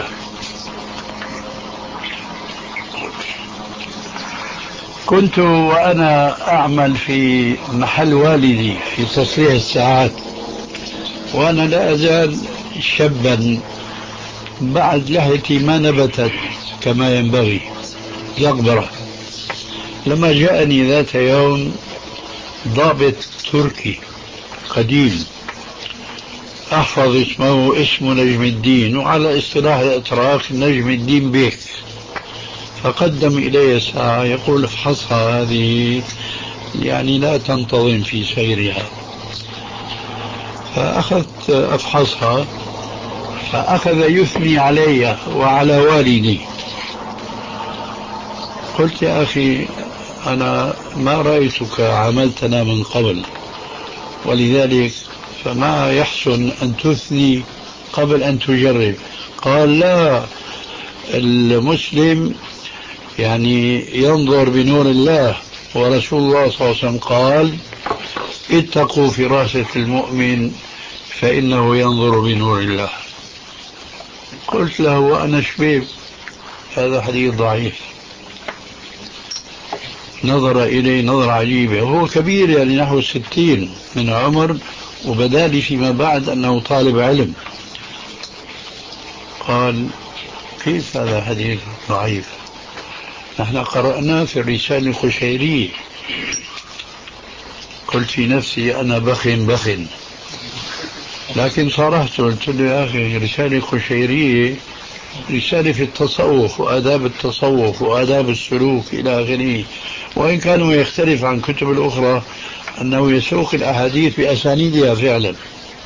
Speaker 4: كنت وأنا أعمل في محل والدي في تصليح الساعات، وأنا لا أزال شابا بعد لحيتي ما نبتت كما ينبغي يقبرة، لما جاءني ذات يوم ضابط تركي قديم أحفظ اسمه اسمه نجم الدين، وعلى اصطلاح الأتراك نجم الدين بيك، فقدم إلي ساعة يقول افحصها هذه يعني لا تنتظم في سيرها. فأخذت أفحصها، فأخذ يثني علي وعلى والدي. قلت يا أخي أنا ما رأيتك عملتنا من قبل، ولذلك فما يحسن أن تثني قبل أن تجرب. قال لا، المسلم يعني ينظر بنور الله، ورسول الله صلى الله عليه وسلم قال اتقوا فراسة المؤمن فإنه ينظر بنور الله. قلت له وأنا شبيب هذا حديث ضعيف. نظر إليه نظرة عجيبة، وهو كبير يعني نحو الستين من عمر، وبدا لي فيما بعد أنه طالب علم. قال: كيف هذا حديث ضعيف؟ نحن قرأناه في الرسالة القشيرية. قلت في نفسي أنا بخ بخ، لكن صرحت قلت له: يا أخي رسالة قشيرية رسالة في التصوف وآداب التصوف وآداب السلوك إلى آخره، وإن كانوا يختلف عن كتب الأخرى أنه يسوق الأحاديث بأسانيدها فعلا.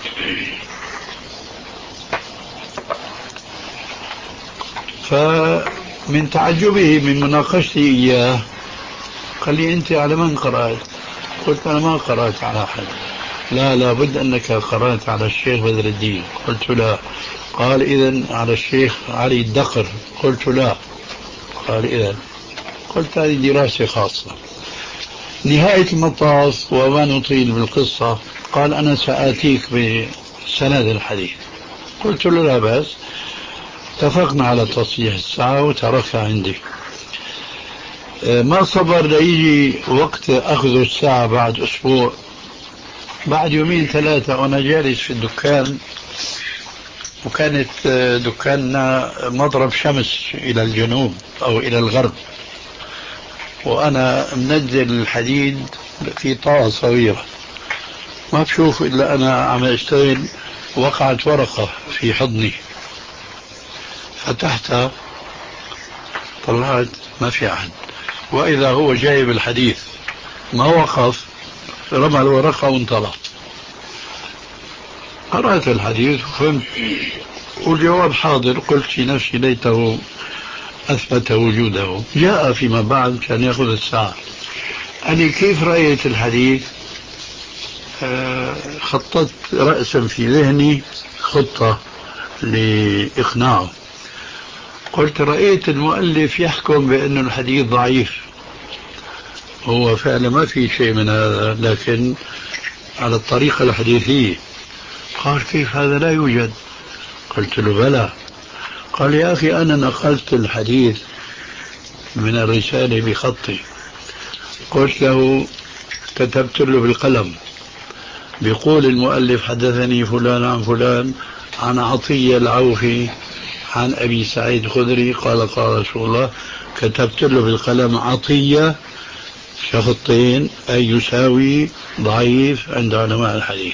Speaker 4: فمن تعجبه من مناقشتي إياه قال لي: أنت على من قرأت؟ قلت: أنا ما قرأت على أحد. لا لا بد أنك قرأت على الشيخ بدر الدين. قلت: لا. قال: إذن على الشيخ علي الدقر. قلت: لا. قال: إذن. قلت: هذه دراسة خاصة. نهاية المطاف وما نطيل بالقصة، قال: أنا سآتيك بسند الحديث. قلت له: لا بأس. اتفقنا على تصحيح الساعة وتركها عندي. ما صبر ليجي وقت أخذ الساعة بعد أسبوع، بعد يومين ثلاثة وأنا جالس في الدكان، وكانت دكاننا مضرب شمس إلى الجنوب أو إلى الغرب، وأنا منزل الحديد في طاوة صغيرة ما بشوف إلا أنا عم أشتغل، وقعت ورقة في حضني، فتحتها طلعت ما في أحد، وإذا هو جايب الحديث، ما وقف، رمى الورقة وانطلق. قرأت الحديث وفهمت والجواب حاضر. قلت في نفسي: ليته أثبت وجوده. جاء فيما بعد كان يأخذ الساعة، قال لي: كيف رأيت الحديث؟ آه خططت رأسا في ذهني خطة لإقناعه. قلت: رأيت المؤلف يحكم بأن الحديث ضعيف، هو فعلا ما في شيء من هذا، لكن على الطريقة الحديثية. قال: كيف هذا لا يوجد؟ قلت له: بلى. قال: يا أخي أنا نقلت الحديث من الرسالة بخطي. قلت له: كتبت له بالقلم، بيقول المؤلف: حدثني فلان عن فلان عن عطية العوفي عن أبي سعيد الخدري قال قال رسول الله. كتبت له بالقلم: عطية شخطين أي يساوي ضعيف عند علماء الحديث.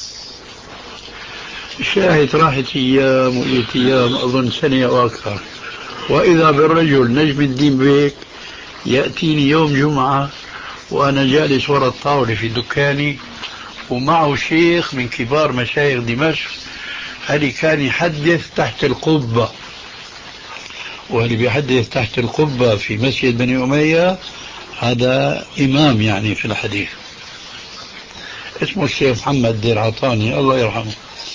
Speaker 4: الشاهد راحت أيام وإيت أيام، أظن سنة أو أكثر، وإذا بالرجل نجم الدين بيك يأتيني يوم جمعة وأنا جالس وراء الطاولة في دكاني، ومعه شيخ من كبار مشايخ دمشق، هذه كان يحدث تحت القبة، واللي بيحدث تحت القبة في مسجد بني أمية هذا إمام يعني في الحديث، اسمه الشيخ محمد دير عطاني الله يرحمه.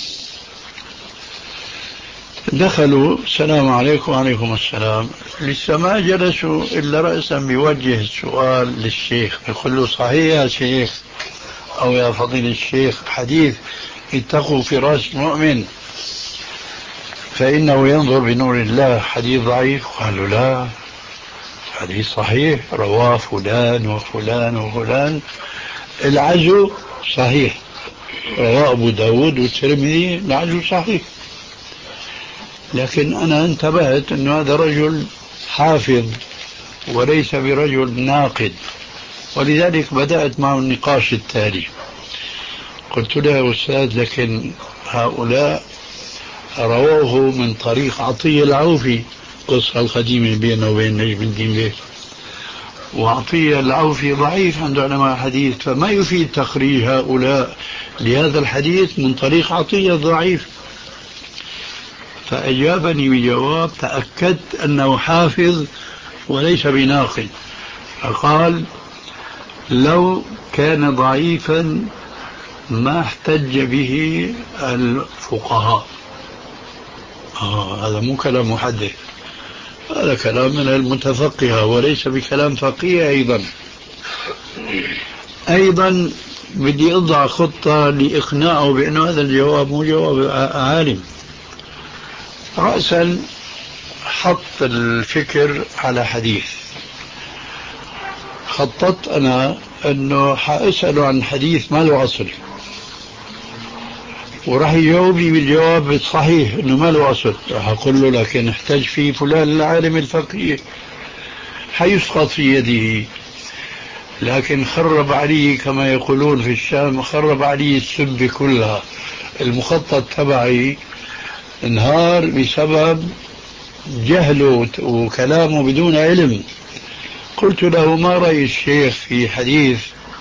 Speaker 4: دخلوا: السلام عليكم. وعليكم السلام. لسه ما جلسوا إلا رأسا بيوجه السؤال للشيخ، يقول له: صحيح يا شيخ أو يا فضيل الشيخ، حديث اتقوا فراش مؤمن فإنه ينظر بنور الله، حديث ضعيف؟ قالوا: لا، حديث صحيح، رواه فلان وفلان وفلان، العزو صحيح، رواه أبو داود والترمذي، العزو صحيح. لكن أنا انتبهت أن هذا رجل حافظ وليس برجل ناقد، ولذلك بدأت معه النقاش التالي. قلت له: يا أستاذ، لكن هؤلاء رواه من طريق عطية العوفي، قصة القديمة بينه وبين نجم الدين بيه، وعطية العوفي ضعيف عند علماء الحديث، فما يفيد تخريج هؤلاء لهذا الحديث من طريق عطية ضعيف. فأجابني بجواب تأكدت أنه حافظ وليس بناقد، فقال: لو كان ضعيفا ما احتج به الفقهاء. آه هذا مو كلام محدث، هذا كلام من المتفقهة وليس بكلام فقيه. أيضا أيضا بدي أضع خطة لإقناعه بأن هذا الجواب مو جواب عالم. رأسا حط الفكر على حديث، خططت أنا أنه حأسأله عن حديث ما له أصل، وراح يجاوبني بالجواب الصحيح أنه ما له أصل. راح أقول له لكن احتج فيه فلان العالم الفقيه، حيسقط في يده. لكن خرب علي كما يقولون في الشام، خرب علي السب كلها. المخطط تبعي انهار بسبب جهله وكلامه بدون علم. قلت له ما رأي الشيخ في حديث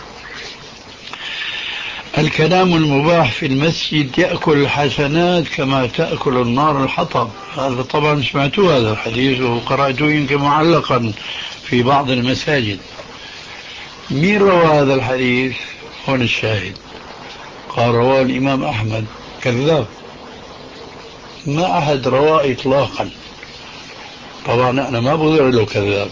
Speaker 4: الكلام المباح في المسجد يأكل الحسنات كما تأكل النار الحطب؟ هذا طبعا سمعتوه هذا الحديث وقرأته يمكن معلقا في بعض المساجد. مين روى هذا الحديث؟ هون الشاهد. قال رواه الإمام أحمد. كذاب، ما أحد رواه إطلاقا. طبعا أنا ما بغير له كذاب.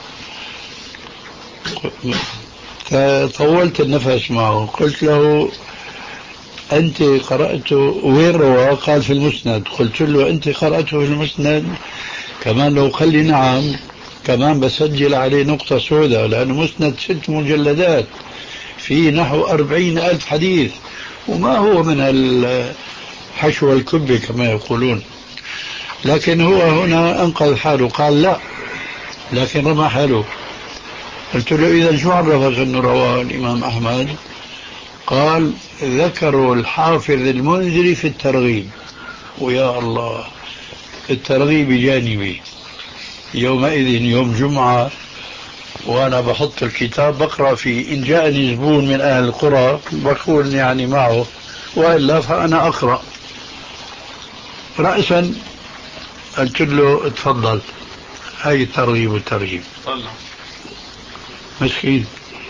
Speaker 4: طولت النفس معه، قلت له أنت قرأته وين رواه؟ قال في المسند. قلت له أنت قرأته في المسند كمان؟ لو قال لي نعم كمان بسجل عليه نقطة سوداء، لأنه مسند ست مجلدات في نحو أربعين ألف حديث، وما هو من الحشو الكبي كما يقولون. لكن هو هنا أنقذ حاله، قال لا لكن رمى حاله. قلت له إذا شو عرفك أنه رواه الإمام أحمد؟ قال ذكروا الحافظ المنذري في الترغيب. ويا الله، الترغيب بجانبي يومئذ يوم جمعة وأنا بحط الكتاب بقرأ فيه، إن جاءني زبون من أهل القرى بكون يعني معه، وإلا فأنا أقرأ رأسا. قلت له اتفضل، هاي الترغيب والترهيب. مسكين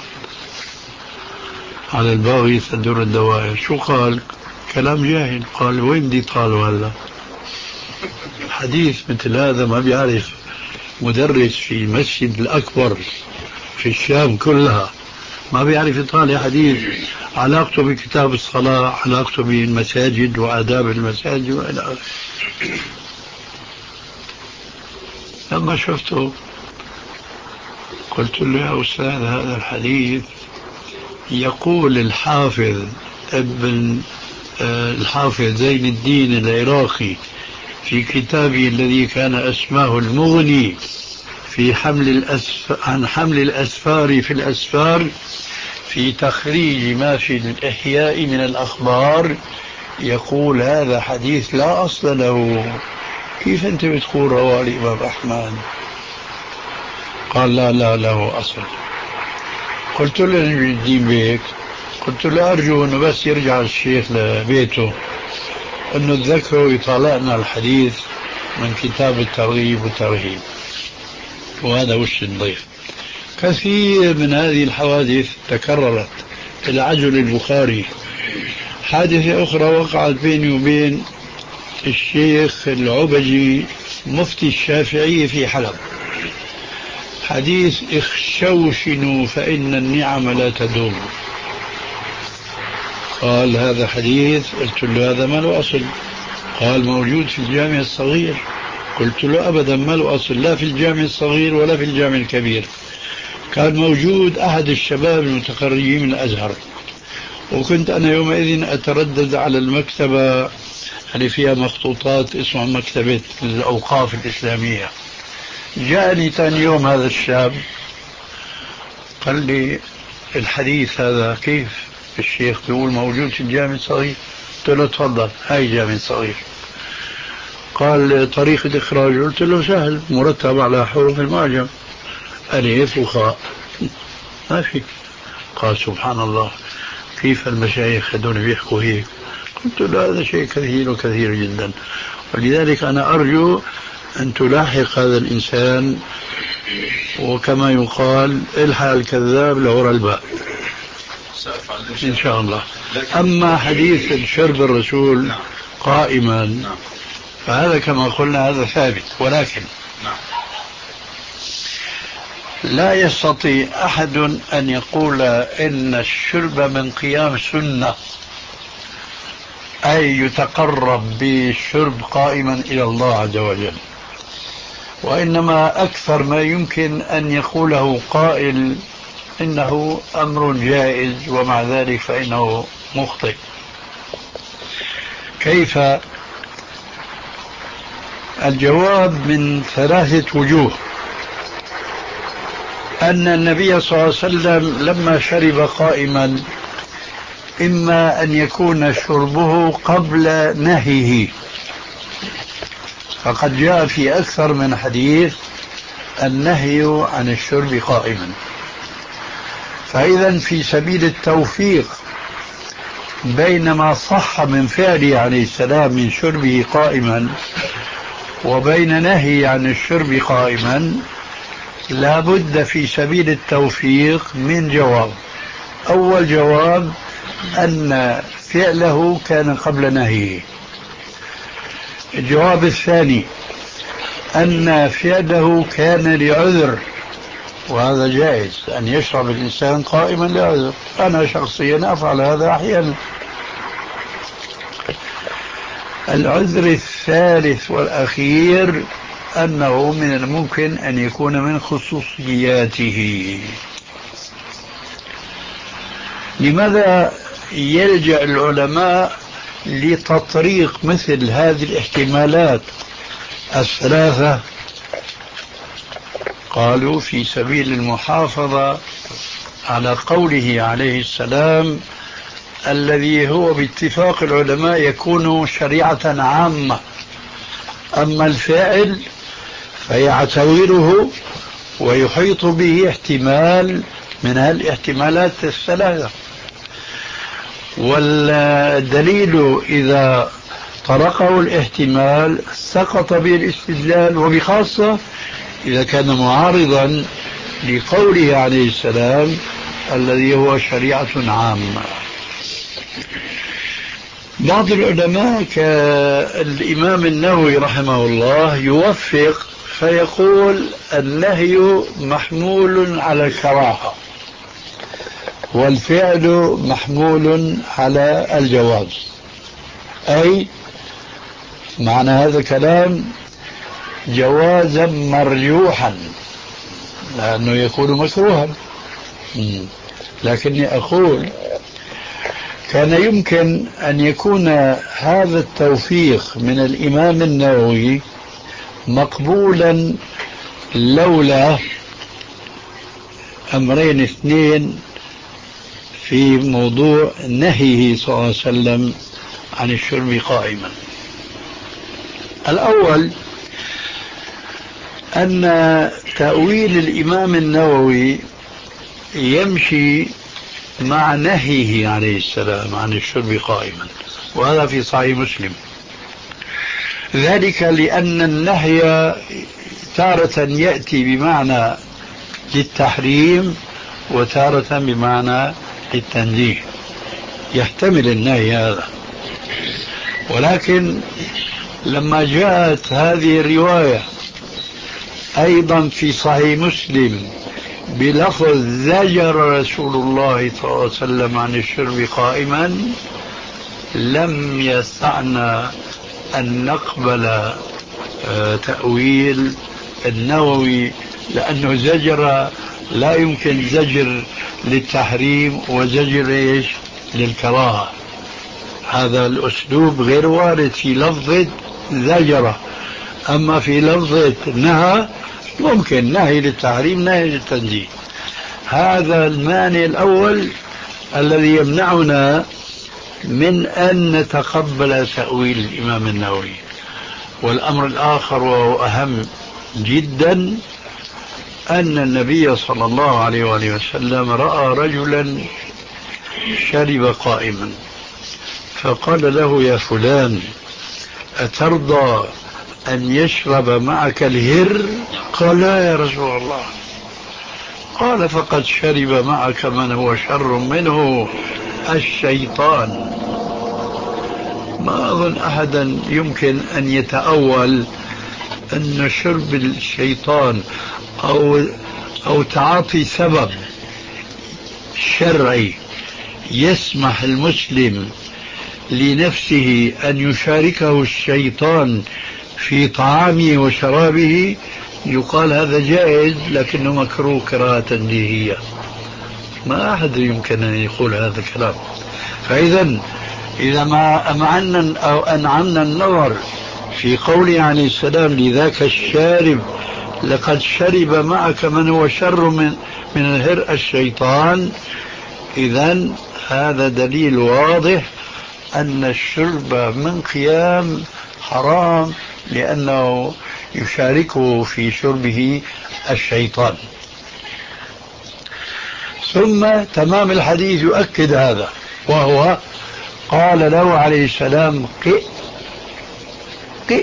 Speaker 4: على الباغي تدور الدوائر. شو قال؟ كلام جاهل. قال وين بدي طالوا هلا؟ حديث مثل هذا ما بيعرف مدرس في المسجد الأكبر في الشام كلها ما بيعرف يطالع حديث علاقته بكتاب الصلاة، علاقته بالمساجد وآداب المساجد وإلى آخره. لما شفته قلت له يا أستاذ هذا الحديث يقول الحافظ ابن الحافظ زين الدين العراقي في كتابه الذي كان اسمه المغني في حمل الأسف... عن حمل الأسفار في الأسفار في تخريج ما في الإحياء من الأخبار، يقول هذا حديث لا أصل له. كيف أنت بتقول رواه الإمام أحمد؟ قال لا لا له أصل. قلت له الدين بيك؟ قلت له أرجو أنه بس يرجع الشيخ لبيته أنه تذكره ويطالعنا الحديث من كتاب الترغيب والترهيب. وهذا وش الضيف. كثير من هذه الحوادث تكررت. العجل البخاري، حادثة أخرى وقعت بيني وبين الشيخ العبجي مفتي الشافعية في حلب، حديث اخشوشنوا فإن النعم لا تدوم. قال هذا حديث. قلت له هذا ما له أصل. قال موجود في الجامع الصغير. قلت له أبدا ما له أصل، لا في الجامع الصغير ولا في الجامع الكبير. كان موجود أحد الشباب المتخرجين من الأزهر، وكنت أنا يومئذ أتردد على المكتبة اللي فيها مخطوطات اسمها مكتبة الأوقاف الإسلامية. جاءني ثاني يوم هذا الشاب قال لي الحديث هذا كيف الشيخ بيقول موجود في الجامع الصغير؟ قلت له تفضل هاي جامع صغير. قال طريقة إخراجه؟ قلت له سهل، مرتب على حروف المعجم، ألف وخاء، ما في. قال سبحان الله كيف المشايخ هذول بيحكوا هيك؟ قلت له هذا شيء كثير وكثير جدا، ولذلك أنا أرجو أن تلاحق هذا الإنسان، وكما يقال الحق الكذاب لورا الباب إن شاء الله. أما حديث الشرب الرسول قائما فهذا كما قلنا هذا ثابت، ولكن لا يستطيع أحد أن يقول إن الشرب من قيام سنة، أي يتقرب بالشرب قائما إلى الله عز وجل. وإنما أكثر ما يمكن أن يقوله قائل إنه أمر جائز، ومع ذلك فإنه مخطئ. كيف؟ الجواب من ثلاثة وجوه. أن النبي صلى الله عليه وسلم لما شرب قائما إما أن يكون شربه قبل نهيه، فقد جاء في أكثر من حديث النهي عن الشرب قائما، فإذا في سبيل التوفيق بين ما صح من فعله عليه السلام من شربه قائما وبين نهي عن الشرب قائما، لا بد في سبيل التوفيق من جواب. أول جواب أن فعله كان قبل نهيه. الجواب الثاني أن فعله كان لعذر، وهذا جائز أن يشرب الإنسان قائما لعذر، أنا شخصيا أفعل هذا أحيانا. العذر الثالث والأخير أنه من الممكن أن يكون من خصوصياته. لماذا يلجأ العلماء لتطريق مثل هذه الاحتمالات الثلاثة؟ قالوا في سبيل المحافظة على قوله عليه السلام الذي هو باتفاق العلماء يكون شريعة عامة، أما الفاعل فيعتبره ويحيط به احتمال من هالاحتمالات الثلاثة. والدليل إذا طرقه الاحتمال سقط به الاستدلال، وبخاصة إذا كان معارضا لقوله عليه السلام الذي هو شريعة عامة. بعض العلماء كالإمام النووي رحمه الله يوفق فيقول النهي محمول على الكراهة والفعل محمول على الجواز، أي معنى هذا الكلام جوازا مرجوحا لأنه يكون مكروها. لكني أقول كان يمكن أن يكون هذا التوفيق من الإمام النووي مقبولا لولا أمرين اثنين في موضوع نهيه صلى الله عليه وسلم عن الشرب قائما. الأول أن تأويل الإمام النووي يمشي مع نهيه عليه السلام عن الشرب قائما، وهذا في صحيح مسلم. ذلك لأن النهي تارة يأتي بمعنى للتحريم وتارة بمعنى للتنزيه، يحتمل النهي هذا. ولكن لما جاءت هذه الرواية أيضا في صحيح مسلم بلفظ زجر رسول الله صلى الله عليه وسلم عن الشرب قائما، لم يسعنا أن نقبل تأويل النووي، لأنه زجر لا يمكن زجر للتحريم وزجر إيش للكراهة. هذا الأسلوب غير وارد في لفظة زجر، أما في لفظة نهى ممكن نهي للتحريم نهي للتنزيه. هذا المانع الأول الذي يمنعنا من أن نتقبل تأويل الإمام النووي. والأمر الآخر وهو أهم جدا أن النبي صلى الله عليه وآله وسلم رأى رجلا شرب قائما فقال له يا فلان أترضى أن يشرب معك الهر؟ قال لا يا رسول الله. قال فقد شرب معك من هو شر منه الشيطان. ما أظن أحدا يمكن أن يتأول أن شرب الشيطان أو, أو تعاطي سبب شرعي يسمح المسلم لنفسه أن يشاركه الشيطان في طعامه وشرابه يقال هذا جائز لكنه مكروه كراهة تنزيهية. ما أحد يمكن أن يقول هذا الكلام. فإذا إذا ما أمعنا أو أنعمنا النظر في قوله عليه السلام لذاك الشارب لقد شرب معك من هو شر من من الهرء الشيطان، إذن هذا دليل واضح أن الشرب من قيام حرام لأنه يشاركه في شربه الشيطان. ثم تمام الحديث يؤكد هذا، وهو قال له عليه السلام قئ قئ.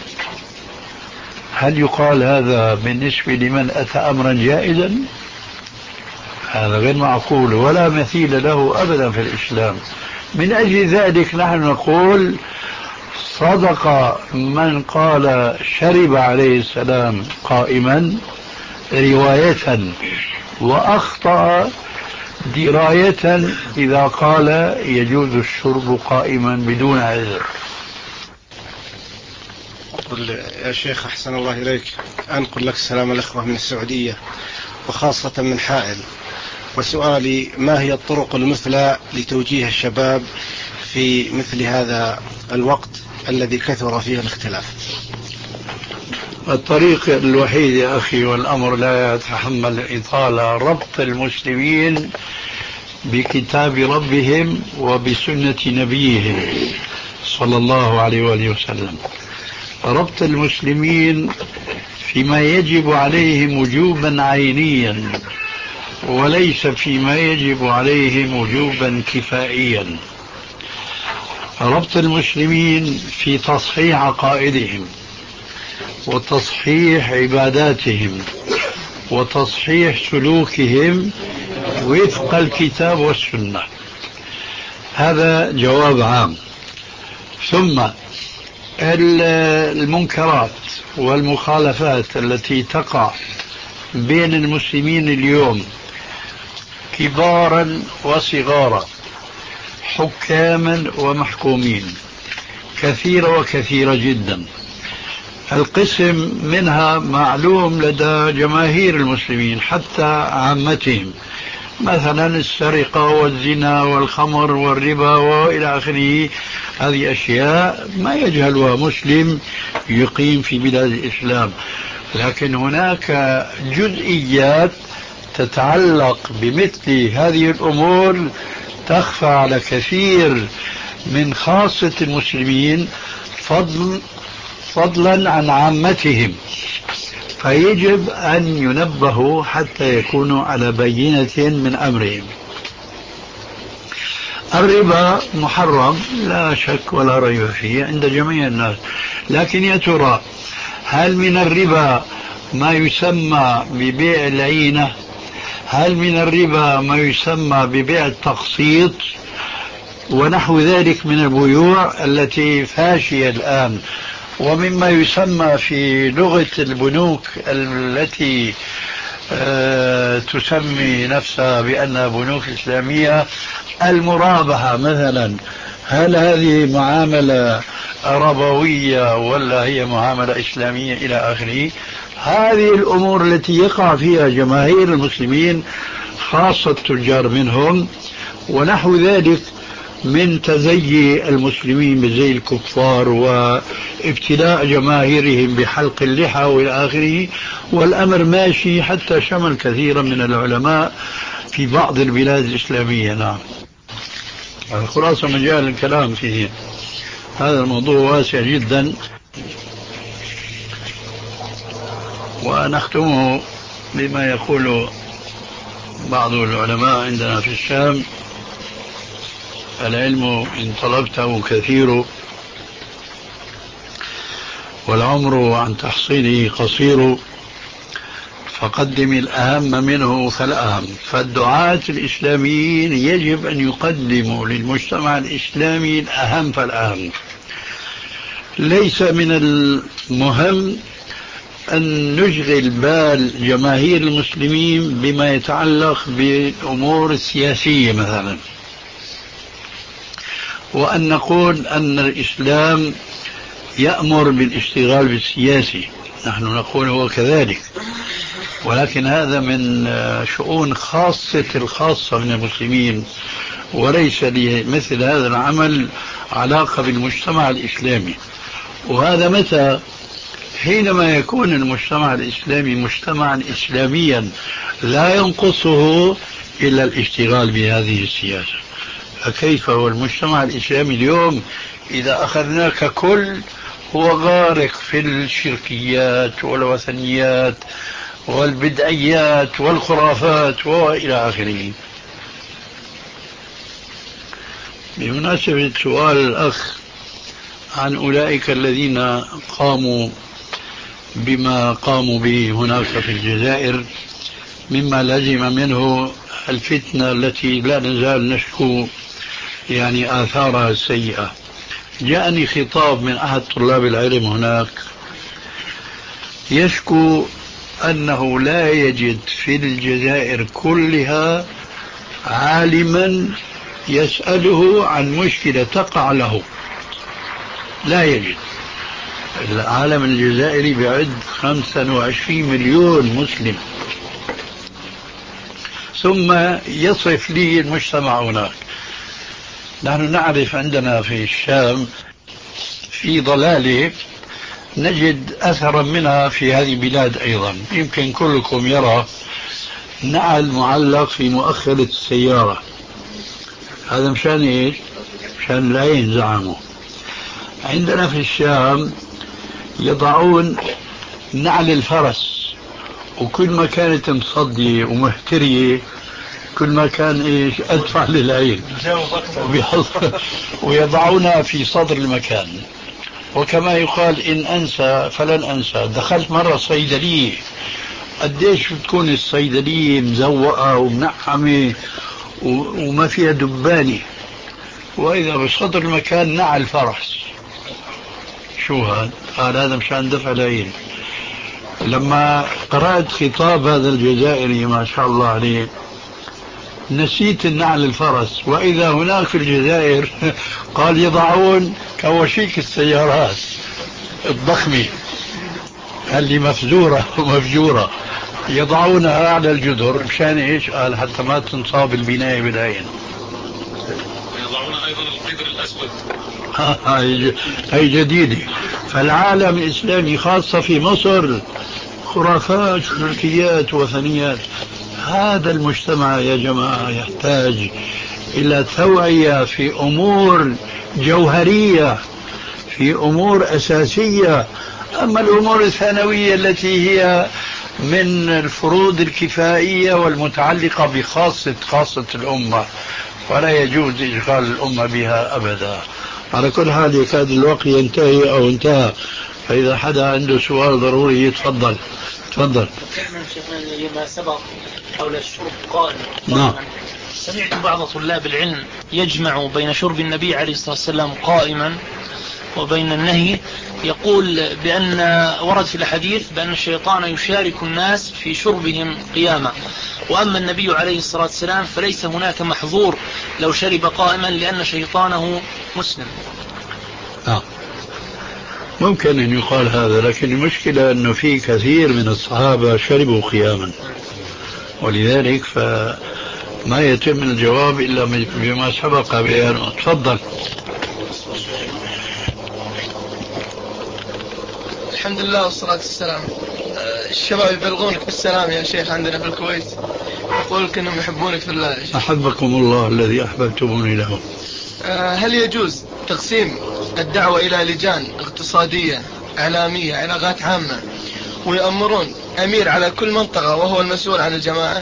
Speaker 4: هل يقال هذا بالنسبة لمن أتى أمرا جائزا؟ هذا غير معقول ولا مثيل له أبدا في الإسلام. من أجل ذلك نحن نقول صدق من قال شرب عليه السلام قائما رواية، وأخطأ دراية إذا قال يجوز الشرب قائما بدون عذر.
Speaker 10: يا شيخ أحسن الله إليك، أنقل لك سلام الأخوة من السعودية وخاصة من حائل، وسؤالي ما هي الطرق المثلى لتوجيه الشباب في مثل هذا الوقت الذي كثر فيه الاختلاف؟
Speaker 4: الطريق الوحيد يا أخي، والأمر لا يتحمل الإطالة، ربط المسلمين بكتاب ربهم وبسنة نبيهم صلى الله عليه وآله وسلم. ربط المسلمين فيما يجب عليهم وجوبا عينيا، وليس فيما يجب عليهم وجوبا كفائيا. ربط المسلمين في تصحيح عقائدهم وتصحيح عباداتهم وتصحيح سلوكهم وفق الكتاب والسنة، هذا جواب عام. ثم المنكرات والمخالفات التي تقع بين المسلمين اليوم كبارا وصغارا، حكاما ومحكومين، كثيرة وكثيرة جدا. القسم منها معلوم لدى جماهير المسلمين حتى عامتهم، مثلا السرقة والزنا والخمر والربا وإلى آخره. هذه أشياء ما يجهلها مسلم يقيم في بلاد الإسلام، لكن هناك جزئيات تتعلق بمثل هذه الأمور تخفى على كثير من خاصة المسلمين فضل فضلا عن عامتهم، فيجب أن ينبهوا حتى يكونوا على بينة من أمرهم. الربا محرم لا شك ولا ريب فيه عند جميع الناس، لكن يا ترى هل من الربا ما يسمى ببيع العينة؟ هل من الربا ما يسمى ببيع التقسيط ونحو ذلك من البيوع التي فاشية الآن؟ ومما يسمى في لغة البنوك التي أه تسمي نفسها بأنها بنوك إسلامية المرابحة مثلا، هل هذه معاملة ربوية ولا هي معاملة إسلامية إلى آخره؟ هذه الأمور التي يقع فيها جماهير المسلمين خاصة التجار منهم ونحو ذلك من تزيي المسلمين بزي الكفار وابتلاء جماهيرهم بحلق اللحى والى اخره، والامر ماشي حتى شمل كثيرا من العلماء في بعض البلاد الاسلاميه. نعم، خلاصه مجال الكلام فيه، هذا الموضوع واسع جدا، ونختمه بما يقول بعض العلماء عندنا في الشام: العلم إن طلبته كثير والعمر عن تحصيله قصير، فقدم الأهم منه فالأهم. فالدعاة الإسلاميين يجب أن يقدموا للمجتمع الإسلامي الأهم فالأهم. ليس من المهم أن نشغل بال جماهير المسلمين بما يتعلق بالأمور السياسية مثلا، وأن نقول أن الإسلام يأمر بالاشتغال بالسياسي، نحن نقول هو كذلك، ولكن هذا من شؤون خاصة الخاصة من المسلمين، وليس لمثل هذا العمل علاقة بالمجتمع الإسلامي. وهذا متى؟ حينما يكون المجتمع الإسلامي مجتمعا إسلاميا لا ينقصه إلا الاشتغال بهذه السياسة. فكيف هو المجتمع الإسلامي اليوم إذا أخذناه ككل هو غارق في الشركيات والوثنيات والبدعيات والخرافات وإلى آخره. بمناسبة سؤال الأخ عن أولئك الذين قاموا بما قاموا به هناك في الجزائر، مما لزم منه الفتنة التي لا نزال نشكو يعني آثارها السيئة. جاءني خطاب من أحد طلاب العلم هناك يشكو أنه لا يجد في الجزائر كلها عالما يسأله عن مشكلة تقع له، لا يجد. العالم الجزائري بعد خمسة وعشرين مليون مسلم، ثم يصف لي المجتمع هناك. نحن نعرف عندنا في الشام في ضلالة نجد أثرا منها في هذه البلاد أيضا. يمكن كلكم يرى نعل معلق في مؤخرة السيارة، هذا مشان إيش؟ مشان لا ينزعموا. عندنا في الشام يضعون نعل الفرس، وكل ما كانت مصدية ومهترية كل ما كان إيش أدفع للعين، ويضعونها في صدر المكان. وكما يقال إن أنسى فلن أنسى. دخلت مرة صيدلية، قديش بتكون الصيدلية مزوقة ومنعمة وما فيها دبانة، وإذا بصدر المكان نعل فرس. شو هذا؟ قال هذا مشان دفع العين. لما قرأت خطاب هذا الجزائري ما شاء الله عليه نسيت النعل الفرس، وإذا هناك في الجزائر قال يضعون كواشيك السيارات الضخمة اللي مفزورة ومفجورة يضعونها على الجدر مشان إيش؟ قال حتى ما تنصاب البناية بالعين.
Speaker 3: يضعون أيضا القدر الأسود.
Speaker 4: هاي جديدة. فالعالم الإسلامي خاصة في مصر خرافات شركيات وثنيات. هذا المجتمع يا جماعة يحتاج إلى توعية في أمور جوهرية، في أمور أساسية. أما الأمور الثانوية التي هي من الفروض الكفائية والمتعلقة بخاصة خاصة الأمة فلا يجوز إشغال الأمة بها أبدا. على كل حال يكاد الوقت ينتهي أو انتهى، فإذا حدا عنده سؤال ضروري يتفضل. تفضل.
Speaker 6: لما سبق حول الشرب قائما.
Speaker 4: نعم.
Speaker 6: سمعت بعض طلاب العلم يجمع بين شرب النبي عليه الصلاة والسلام قائما وبين النهي، يقول بأن ورد في الحديث بأن الشيطان يشارك الناس في شربهم قياما، وأما النبي عليه الصلاة والسلام فليس هناك محظور لو شرب قائما لأن شيطانه مسلم.
Speaker 4: آه. ممكن أن يقال هذا، لكن المشكلة أنه في كثير من الصحابة شربوا قياما، ولذلك فما يتم الجواب إلا بما سبق بيانه. تفضل.
Speaker 11: الحمد لله والصلاة والسلام. الشباب يبلغونك بالسلام يا شيخ عندنا في الكويت، يقول لك انهم يحبونك في الله يا شيخ.
Speaker 4: أحبكم الله الذي أحببتموني له.
Speaker 11: هل يجوز تقسيم الدعوة إلى لجان اقتصادية إعلامية علاقات عامة ويأمرون أمير على كل منطقة وهو المسؤول عن الجماعة؟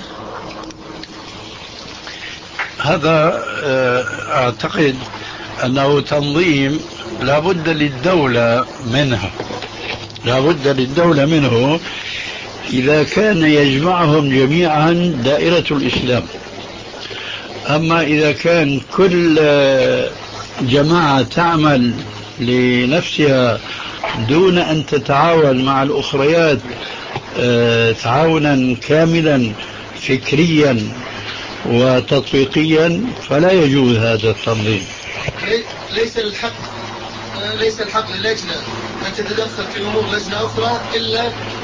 Speaker 4: هذا أعتقد أنه تنظيم لا بد للدولة منها، لا بد للدولة منه إذا كان يجمعهم جميعا دائرة الإسلام. أما إذا كان كل جماعة تعمل لنفسها دون أن تتعاون مع الأخريات تعاونا كاملا فكريا وتطبيقيا فلا يجوز هذا التنظيم.
Speaker 11: ليس الحق ليس الحق للجنة أن تتدخل في أمور لجنة أخرى إلا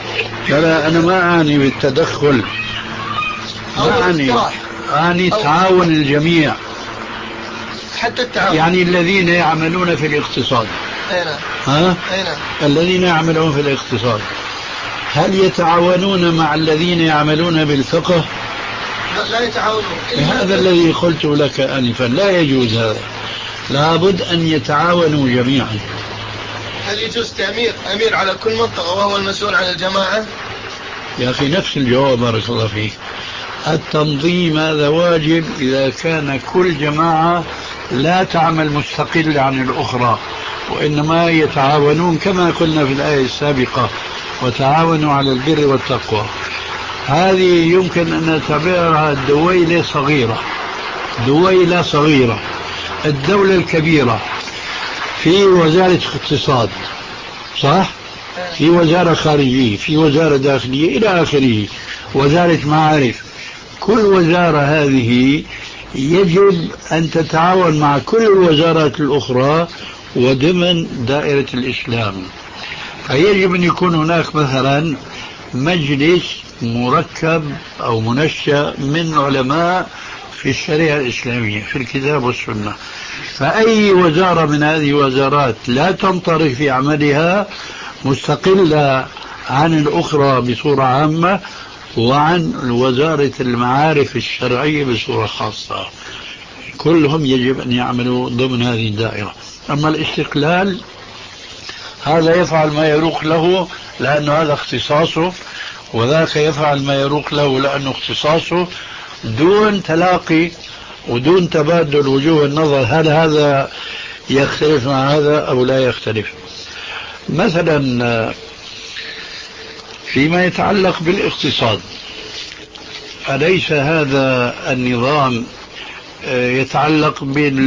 Speaker 4: لا أنا ما أعني بالتدخل، ما أعني أعني تعاون الجميع،
Speaker 11: حتى التعاون
Speaker 4: يعني الذين يعملون في الاقتصاد.
Speaker 11: أي نعم.
Speaker 4: ها؟
Speaker 11: أي نعم.
Speaker 4: الذين يعملون في الاقتصاد هل يتعاونون مع الذين يعملون بالفقه؟
Speaker 11: لا يتعاونون.
Speaker 4: هذا الذي قلت لك آنفا، لا يجوز هذا، لابد أن يتعاونوا جميعا.
Speaker 11: هل يجوز تأمير أمير على كل منطقة وهو المسؤول عن الجماعة؟
Speaker 4: يا أخي نفس الجواب بارك الله فيك. التنظيم هذا واجب إذا كان كل جماعة لا تعمل مستقل عن الأخرى، وإنما يتعاونون كما قلنا في الآية السابقة وتعاونوا على البر والتقوى. هذه يمكن أن نعتبرها دويلة صغيرة، دويلة صغيرة. الدولة الكبيرة في وزارة اقتصاد، صح؟ في وزارة خارجية، في وزارة داخلية إلى آخره، وزارة معارف. كل وزارة هذه يجب أن تتعاون مع كل الوزارات الأخرى وضمن دائرة الإسلام. فيجب أن يكون هناك مثلا مجلس مركب أو منشأ من علماء في الشريعة الإسلامية في الكتاب والسنة. فأي وزارة من هذه الوزارات لا تنطلق في عملها مستقلة عن الأخرى بصورة عامة، وعن وزارة المعارف الشرعية بصورة خاصة، كلهم يجب أن يعملوا ضمن هذه الدائرة. أما الاستقلال هذا يفعل ما يروق له لأنه هذا اختصاصه، وذاك يفعل ما يروق له لأنه اختصاصه، دون تلاقي ودون تبادل وجوه النظر هل هذا يختلف مع هذا أو لا يختلف. مثلا فيما يتعلق بالاقتصاد، أليس هذا النظام يتعلق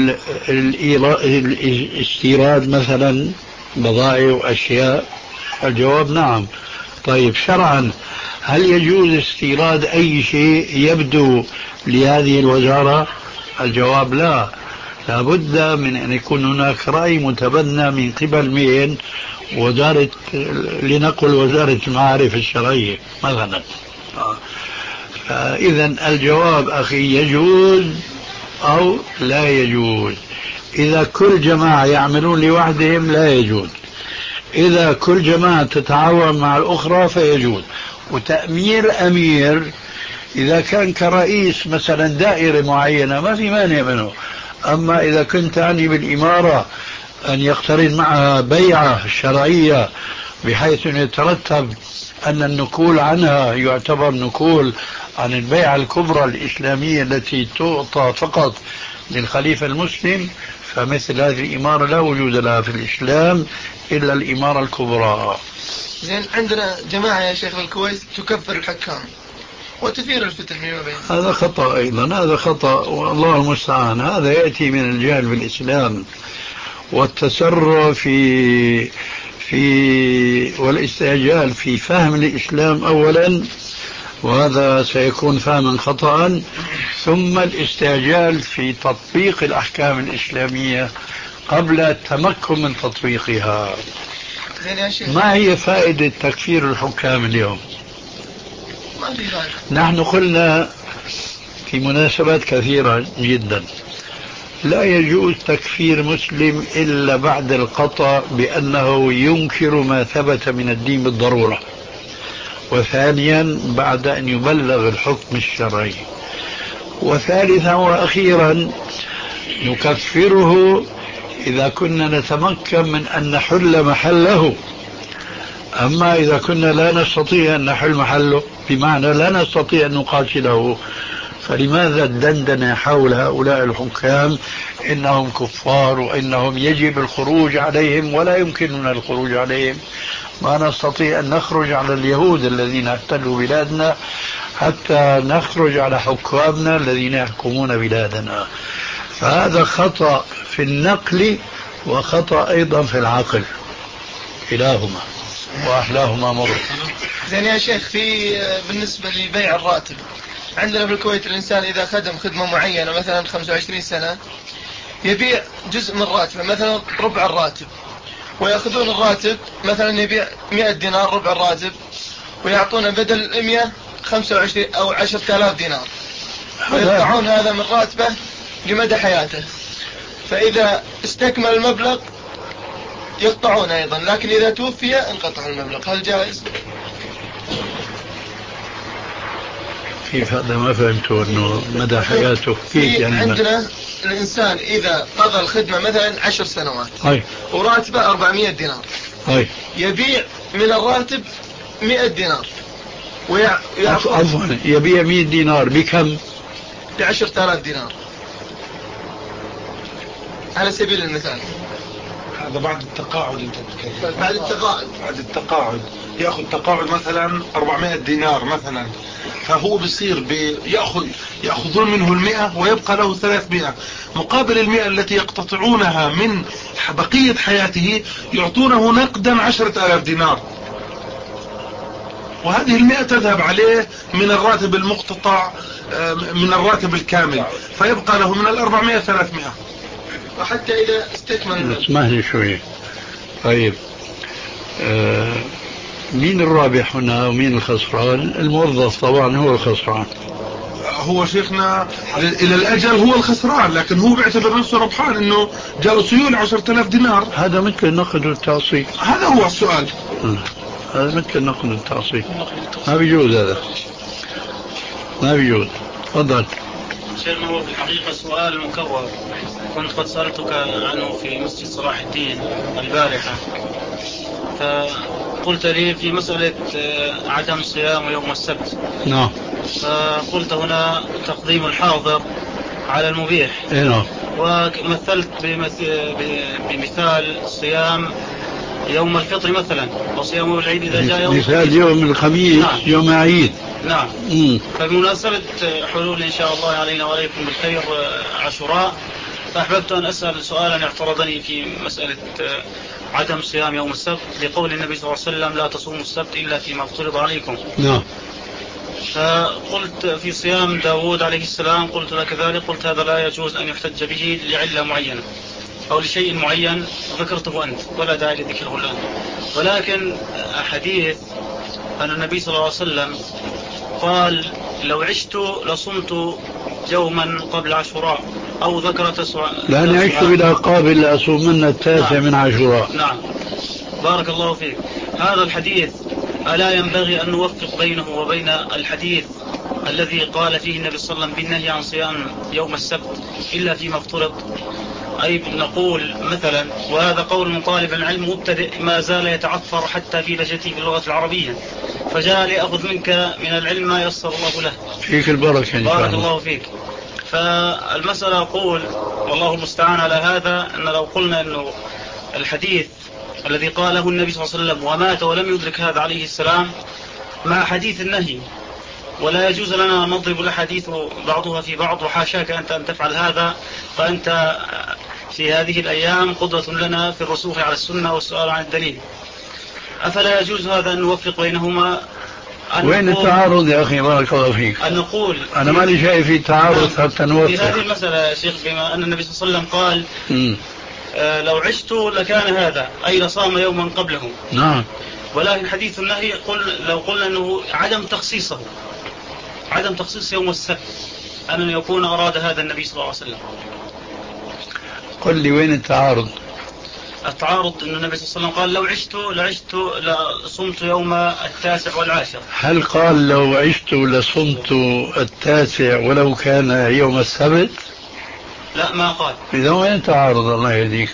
Speaker 4: بالاستيراد مثلا بضائع وأشياء؟ الجواب نعم. طيب شرعا هل يجوز استيراد أي شيء يبدو لهذه الوزارة؟ الجواب لا، لابد من أن يكون هناك رأي متبنى من قبل مين؟ وزارة، لنقل وزارة المعارف الشرعية مثلا. إذن الجواب أخي يجوز أو لا يجوز. إذا كل جماعة يعملون لوحدهم لا يجوز، إذا كل جماعة تتعاون مع الأخرى فيجوز. وتأمير أمير إذا كان كرئيس مثلا دائرة معينة ما في مانع منه. أما إذا كنت تعني بالإمارة أن يقترن معها بيعة شرعية بحيث أن يترتب أن النكول عنها يعتبر نكول عن البيعة الكبرى الإسلامية التي تعطى فقط للخليفة المسلم، فمثل هذه الإمارة لا وجود لها في الإسلام إلا الإمارة الكبرى.
Speaker 11: زين، عندنا جماعة يا شيخ الكويت تكفر الحكام وتثير الفتن فيما بينهم.
Speaker 4: هذا خطأ أيضا، هذا خطأ والله المستعان. هذا يأتي من الجهل بالإسلام والتسرع في في والاستعجال في فهم الإسلام أولا، وهذا سيكون فهما خطأ، ثم الاستعجال في تطبيق الأحكام الإسلامية قبل التمكن من تطبيقها. ما هي فائدة تكفير الحكام اليوم؟
Speaker 11: ما في فائدة.
Speaker 4: نحن قلنا في مناسبات كثيرة جدا لا يجوز تكفير مسلم إلا بعد القطع بأنه ينكر ما ثبت من الدين بالضرورة، وثانيا بعد أن يبلغ الحكم الشرعي، وثالثا وأخيرا نكفره إذا كنا نتمكن من أن نحل محله. أما إذا كنا لا نستطيع أن نحل محله بمعنى لا نستطيع أن نقاتله، فلماذا الدندنة حول هؤلاء الحكام إنهم كفار وإنهم يجب الخروج عليهم ولا يمكننا الخروج عليهم؟ ما نستطيع أن نخرج على اليهود الذين احتلوا بلادنا حتى نخرج على حكامنا الذين يحكمون بلادنا. فهذا خطأ في النقل وخطأ أيضا في العقل، كلاهما وأحلاهما مر.
Speaker 11: زين يا شيخ، في بالنسبة لبيع الراتب عندنا في الكويت الإنسان إذا خدم خدمة معينة مثلا خمسة وعشرين سنة يبيع جزء من راتبه مثلا ربع الراتب، ويأخذون الراتب مثلا يبيع مئة دينار ربع الراتب، ويعطون بدل مئة خمسة وعشرين أو عشرة آلاف دينار، ويقطعون هذا من راتبه لمدى حياته، فإذا استكمل المبلغ يقطعون أيضا، لكن إذا توفي انقطع المبلغ. هل جائز؟
Speaker 4: كيف هذا؟ ما فهمته انه مدى حياته كيف يعني.
Speaker 11: عندنا الإنسان إذا قضى الخدمة مثلا عشر سنوات
Speaker 4: هاي.
Speaker 11: وراتبه أربعمائة دينار،
Speaker 4: هاي.
Speaker 11: يبيع من الراتب مئة دينار ويأخذ.
Speaker 4: عفوا، يبيع مئة دينار بكم؟
Speaker 11: بعشرة آلاف دينار على سبيل المثال.
Speaker 12: هذا بعد التقاعد انت بتتكلم.
Speaker 11: بعد التقاعد
Speaker 12: بعد التقاعد ياخذ تقاعد مثلا أربعمائة دينار مثلا، فهو بصير بياخذ ياخذون منه المئة ويبقى له ثلاثمائة، مقابل المئة التي يقتطعونها من بقية حياته يعطونه نقدا عشرة آلاف دينار، وهذه المئة تذهب عليه من الراتب المقتطع من الراتب الكامل، فيبقى له من الأربعمائة ثلاثمائة.
Speaker 11: وحتى إذا استكمل.
Speaker 4: اسمح لي شوي. طيب آه مين الرابح هنا ومين الخسران؟ الموظف طبعا هو الخسران.
Speaker 12: هو شيخنا إلى الأجل هو الخسران، لكن هو بيعتبر نفسه ربحان إنه جاء سيولة عشرة آلاف دينار.
Speaker 4: هذا مثل النقد والتعصيب.
Speaker 12: هذا هو السؤال.
Speaker 4: هذا مثل النقد والتعصيب، ما بيجوز، هذا ما بيجوز. تفضل.
Speaker 13: شيخنا، هو في الحقيقة سؤال مكرر كنت قد سألتك عنه في مسجد صلاح الدين البارحة، فقلت لي في مسألة عدم صيام يوم السبت.
Speaker 4: نعم.
Speaker 13: فقلت هنا تقديم الحاضر على المبيح.
Speaker 4: نعم.
Speaker 13: ومثلت بمثال صيام يوم الفطر مثلا، وصيام يوم العيد إذا جاء يوم
Speaker 4: مثال يوم الخميس. نعم. يوم عيد.
Speaker 13: نعم. مم. فبمناسبة حلول إن شاء الله علينا وعليكم بالخير عاشوراء، فأحببت أن أسأل سؤالا اعترضني في مسألة عدم صيام يوم السبت، لقول النبي صلى الله عليه وسلم لا تصوموا السبت إلا فيما افترض عليكم.
Speaker 4: نعم.
Speaker 13: فقلت في صيام داود عليه السلام قلت لك ذلك، قلت هذا لا يجوز أن يحتج به لعلة معينة أو لشيء معين ذكرته أنت ولا داعي لذكره الآن. ولكن حديث أن النبي صلى الله عليه وسلم قال لو عشت لصمت يوما قبل عاشوراء، أو ذكر تسوع
Speaker 4: لأن عشت إلى قابل لأصومن التاسع. نعم. من عاشوراء.
Speaker 13: نعم. بارك الله فيك. هذا الحديث ألا ينبغي أن نوفق بينه وبين الحديث الذي قال فيه النبي صلى الله عليه وسلم بالنهي عن صيام يوم السبت إلا فيما افترض؟ أي نقول مثلا، وهذا قول من طالب العلم مبتدئ ما زال يتعثر حتى في لهجته باللغة العربية، فجاء لأخذ منك من العلم ما يسر الله له.
Speaker 4: فيك البركة إن شاء الله.
Speaker 13: بارك الله فيك. فالمسألة أقول والله المستعان على هذا، أن لو قلنا أنه الحديث الذي قاله النبي صلى الله عليه وسلم ومات ولم يدرك هذا عليه السلام مع حديث النهي، ولا يجوز لنا أن نضرب الأحاديث بعضها في بعض، وحاشاك أنت أن تفعل هذا، فأنت في هذه الأيام قدوة لنا في الرسوخ على السنة والسؤال عن الدليل. أفلا يجوز هذا أن نوفق بينهما؟
Speaker 4: وين التعارض يا أخي؟ بارك الله فيك.
Speaker 13: أن نقول
Speaker 4: أنا ما لي شيء في تعارض حتى نوفق
Speaker 13: في هذه المسألة يا شيخ، بما أن النبي صلى الله عليه وسلم قال آه لو عشت لكان هذا، أي لصام يوما قبله.
Speaker 4: نعم.
Speaker 13: ولكن حديث النهي قل لو قلنا أنه عدم تخصيصه، عدم تخصيص يوم السبت، أن يكون أراد هذا النبي صلى الله عليه وسلم.
Speaker 4: قل لي وين التعارض؟
Speaker 13: التعارض أن النبي صلى الله عليه وسلم قال لو عشت لعشت لصمت يوم التاسع والعاشر.
Speaker 4: هل قال لو عشت لصمت التاسع ولو كان يوم السبت؟
Speaker 13: لا، ما قال.
Speaker 4: إذا وين التعارض؟ الله يهديك.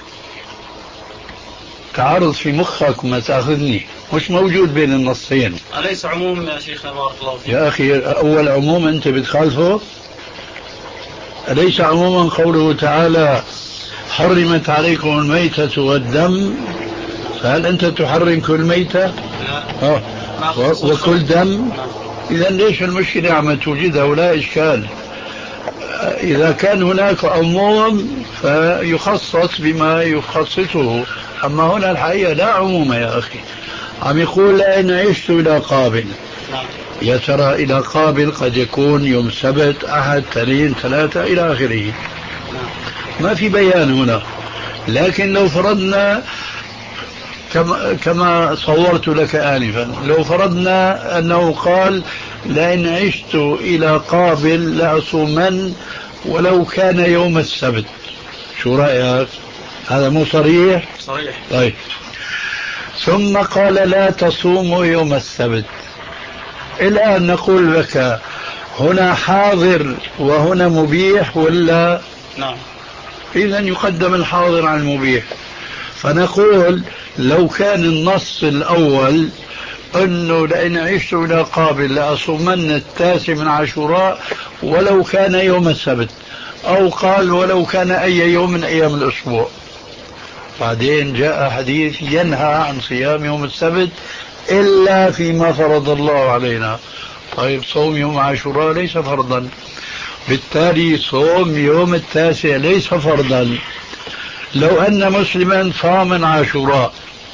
Speaker 4: تعارض في مخك وما تأخذني، مش موجود بين النصين.
Speaker 13: أليس عموم يا شيخنا بارك الله فيك؟
Speaker 4: يا أخي أول عموم أنت بتخالفه. أليس عموما قوله تعالى حرمت عليكم الميتة والدم، فهل أنت تحرم كل ميتة؟
Speaker 13: لا.
Speaker 4: آه. وكل دم؟ إذا ليش المشكلة عم توجدها ولا إشكال؟ إذا كان هناك عموم فيخصص بما يخصصه، أما هنا الحقيقة لا عموم يا أخي. عم يقول إن عشت إلى قابل، يا ترى إلى قابل قد يكون يوم سبت أحد اثنين ثلاثة إلى آخره، ما في بيان هنا. لكن لو فرضنا كما, كما صورت لك آنفا. لو فرضنا أنه قال لئن عشت إلى قابل لأصومن ولو كان يوم السبت، شو رأيك؟ هذا مو صريح؟
Speaker 13: صحيح.
Speaker 4: طيب، ثم قال لا تصوموا يوم السبت. الآن نقول لك هنا حاضر وهنا مبيح ولا؟
Speaker 13: نعم.
Speaker 4: إذن يقدم الحاضر عن المبيح. فنقول لو كان النص الأول أنه لئن عشت إلى قابل لأصومن التاسع من عاشوراء ولو كان يوم السبت، أو قال ولو كان أي يوم من أيام الأسبوع، بعدين جاء حديث ينهى عن صيام يوم السبت إلا فيما فرض الله علينا. طيب صوم يوم عاشوراء ليس فرضا، بالتالي صوم يوم التاسع ليس فرضا. لو أن مسلما صام عاشوراء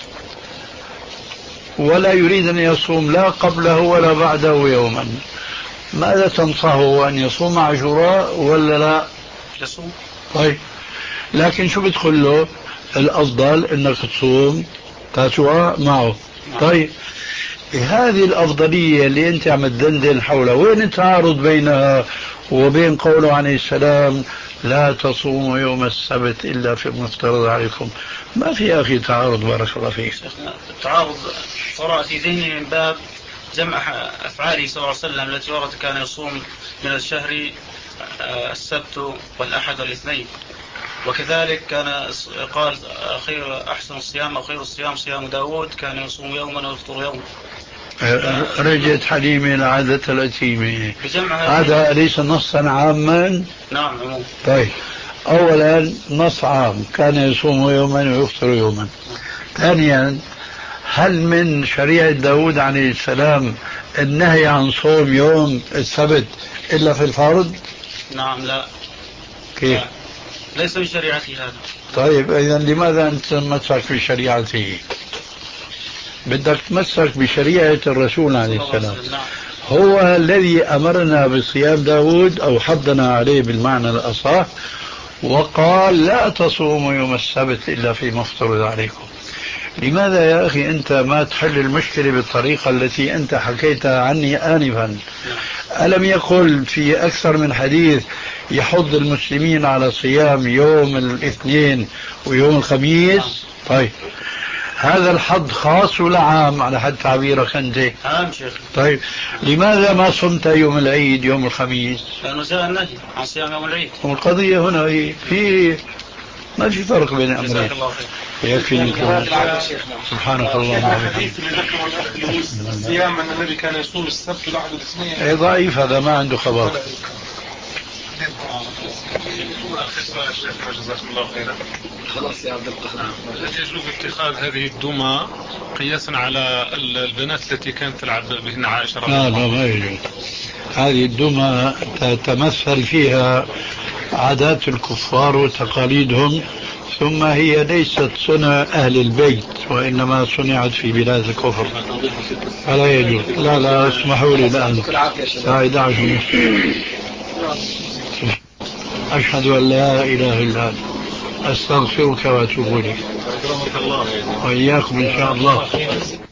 Speaker 4: ولا يريد أن يصوم لا قبله ولا بعده يوما، ماذا تنصحه؟ أن يصوم عاشوراء ولا لا؟
Speaker 13: يصوم.
Speaker 4: طيب، لكن شو بتقول له؟ الأفضل أنك تصوم تاسوعاء معه. طيب، هذه الأفضلية اللي أنت عم تدندن حولها، وين التعارض بينها وبين قوله عليه السلام لا تصوموا يوم السبت إلا في المفترض عليكم؟ ما في أخي تعارض، بارك الله فيك.
Speaker 13: التعارض طرأ في ذهني من باب جمع أفعاله صلى الله عليه وسلم التي ورد كان يصوم من الشهر السبت والأحد والاثنين، وكذلك كان قال خير أحسن الصيام أو خير الصيام صيام داود كان يصوم يوما ويفطر يوما.
Speaker 4: رجعت حليمة العادة الأتيمة، هذا أليس نصا عاما؟
Speaker 13: نعم عموما.
Speaker 4: طيب، أولا نص عام كان يصوم يوما ويفطر يوما. ثانيا، هل من شريعة داود عليه السلام النهي عن صوم يوم السبت إلا في الفرض؟
Speaker 13: نعم لا.
Speaker 4: كيف؟
Speaker 13: لا. ليس من شريعته هذا.
Speaker 4: طيب إذا لماذا أنت تمسك بشريعته؟ بدك تمسك بشريعة الرسول عليه السلام، هو الذي أمرنا بصيام داود أو حضنا عليه بالمعنى الأصح، وقال لا تصوموا يوم السبت إلا فيما افترض عليكم. لماذا يا أخي أنت ما تحل المشكلة بالطريقة التي أنت حكيتها عني آنفا؟ ألم يقل في أكثر من حديث يحض المسلمين على صيام يوم الاثنين ويوم الخميس؟ طيب، هذا الحظ خاص ولا عام على حد تعبيرك أنت؟
Speaker 13: عام شيخ.
Speaker 4: طيب، لماذا ما صمت يوم العيد يوم الخميس؟
Speaker 13: لأنه جاء النهي عن صيام يوم العيد.
Speaker 4: والقضية هنا هي في ما في فرق بين الأمرين. يكفي الكلام. سبحانك اللهم وبحمدك.
Speaker 12: الحديث اللي ذكره الأخ الصيام أن النبي كان يصوم السبت والأحد والاثنين
Speaker 4: اي ضعيف، هذا ما عنده خبر.
Speaker 3: جزاكم الله خيرا.
Speaker 8: خلاص يا عبد القادر.
Speaker 3: هل يجوز اتخاذ هذه الدمى قياسا على البنات التي كانت تلعب بهن عائشة رضي الله
Speaker 4: عنها؟ لا لا ما يجوز. هذه الدمى تتمثل فيها عادات الكفار وتقاليدهم، ثم هي ليست صنع أهل البيت وإنما صنعت في بلاد الكفر، فلا يجوز. لا لا اسمحوا لي الآن ساعد عشر. أشهد أن لا إله إلا أنت أستغفرك وأتوب إليك وإياكم إن شاء الله.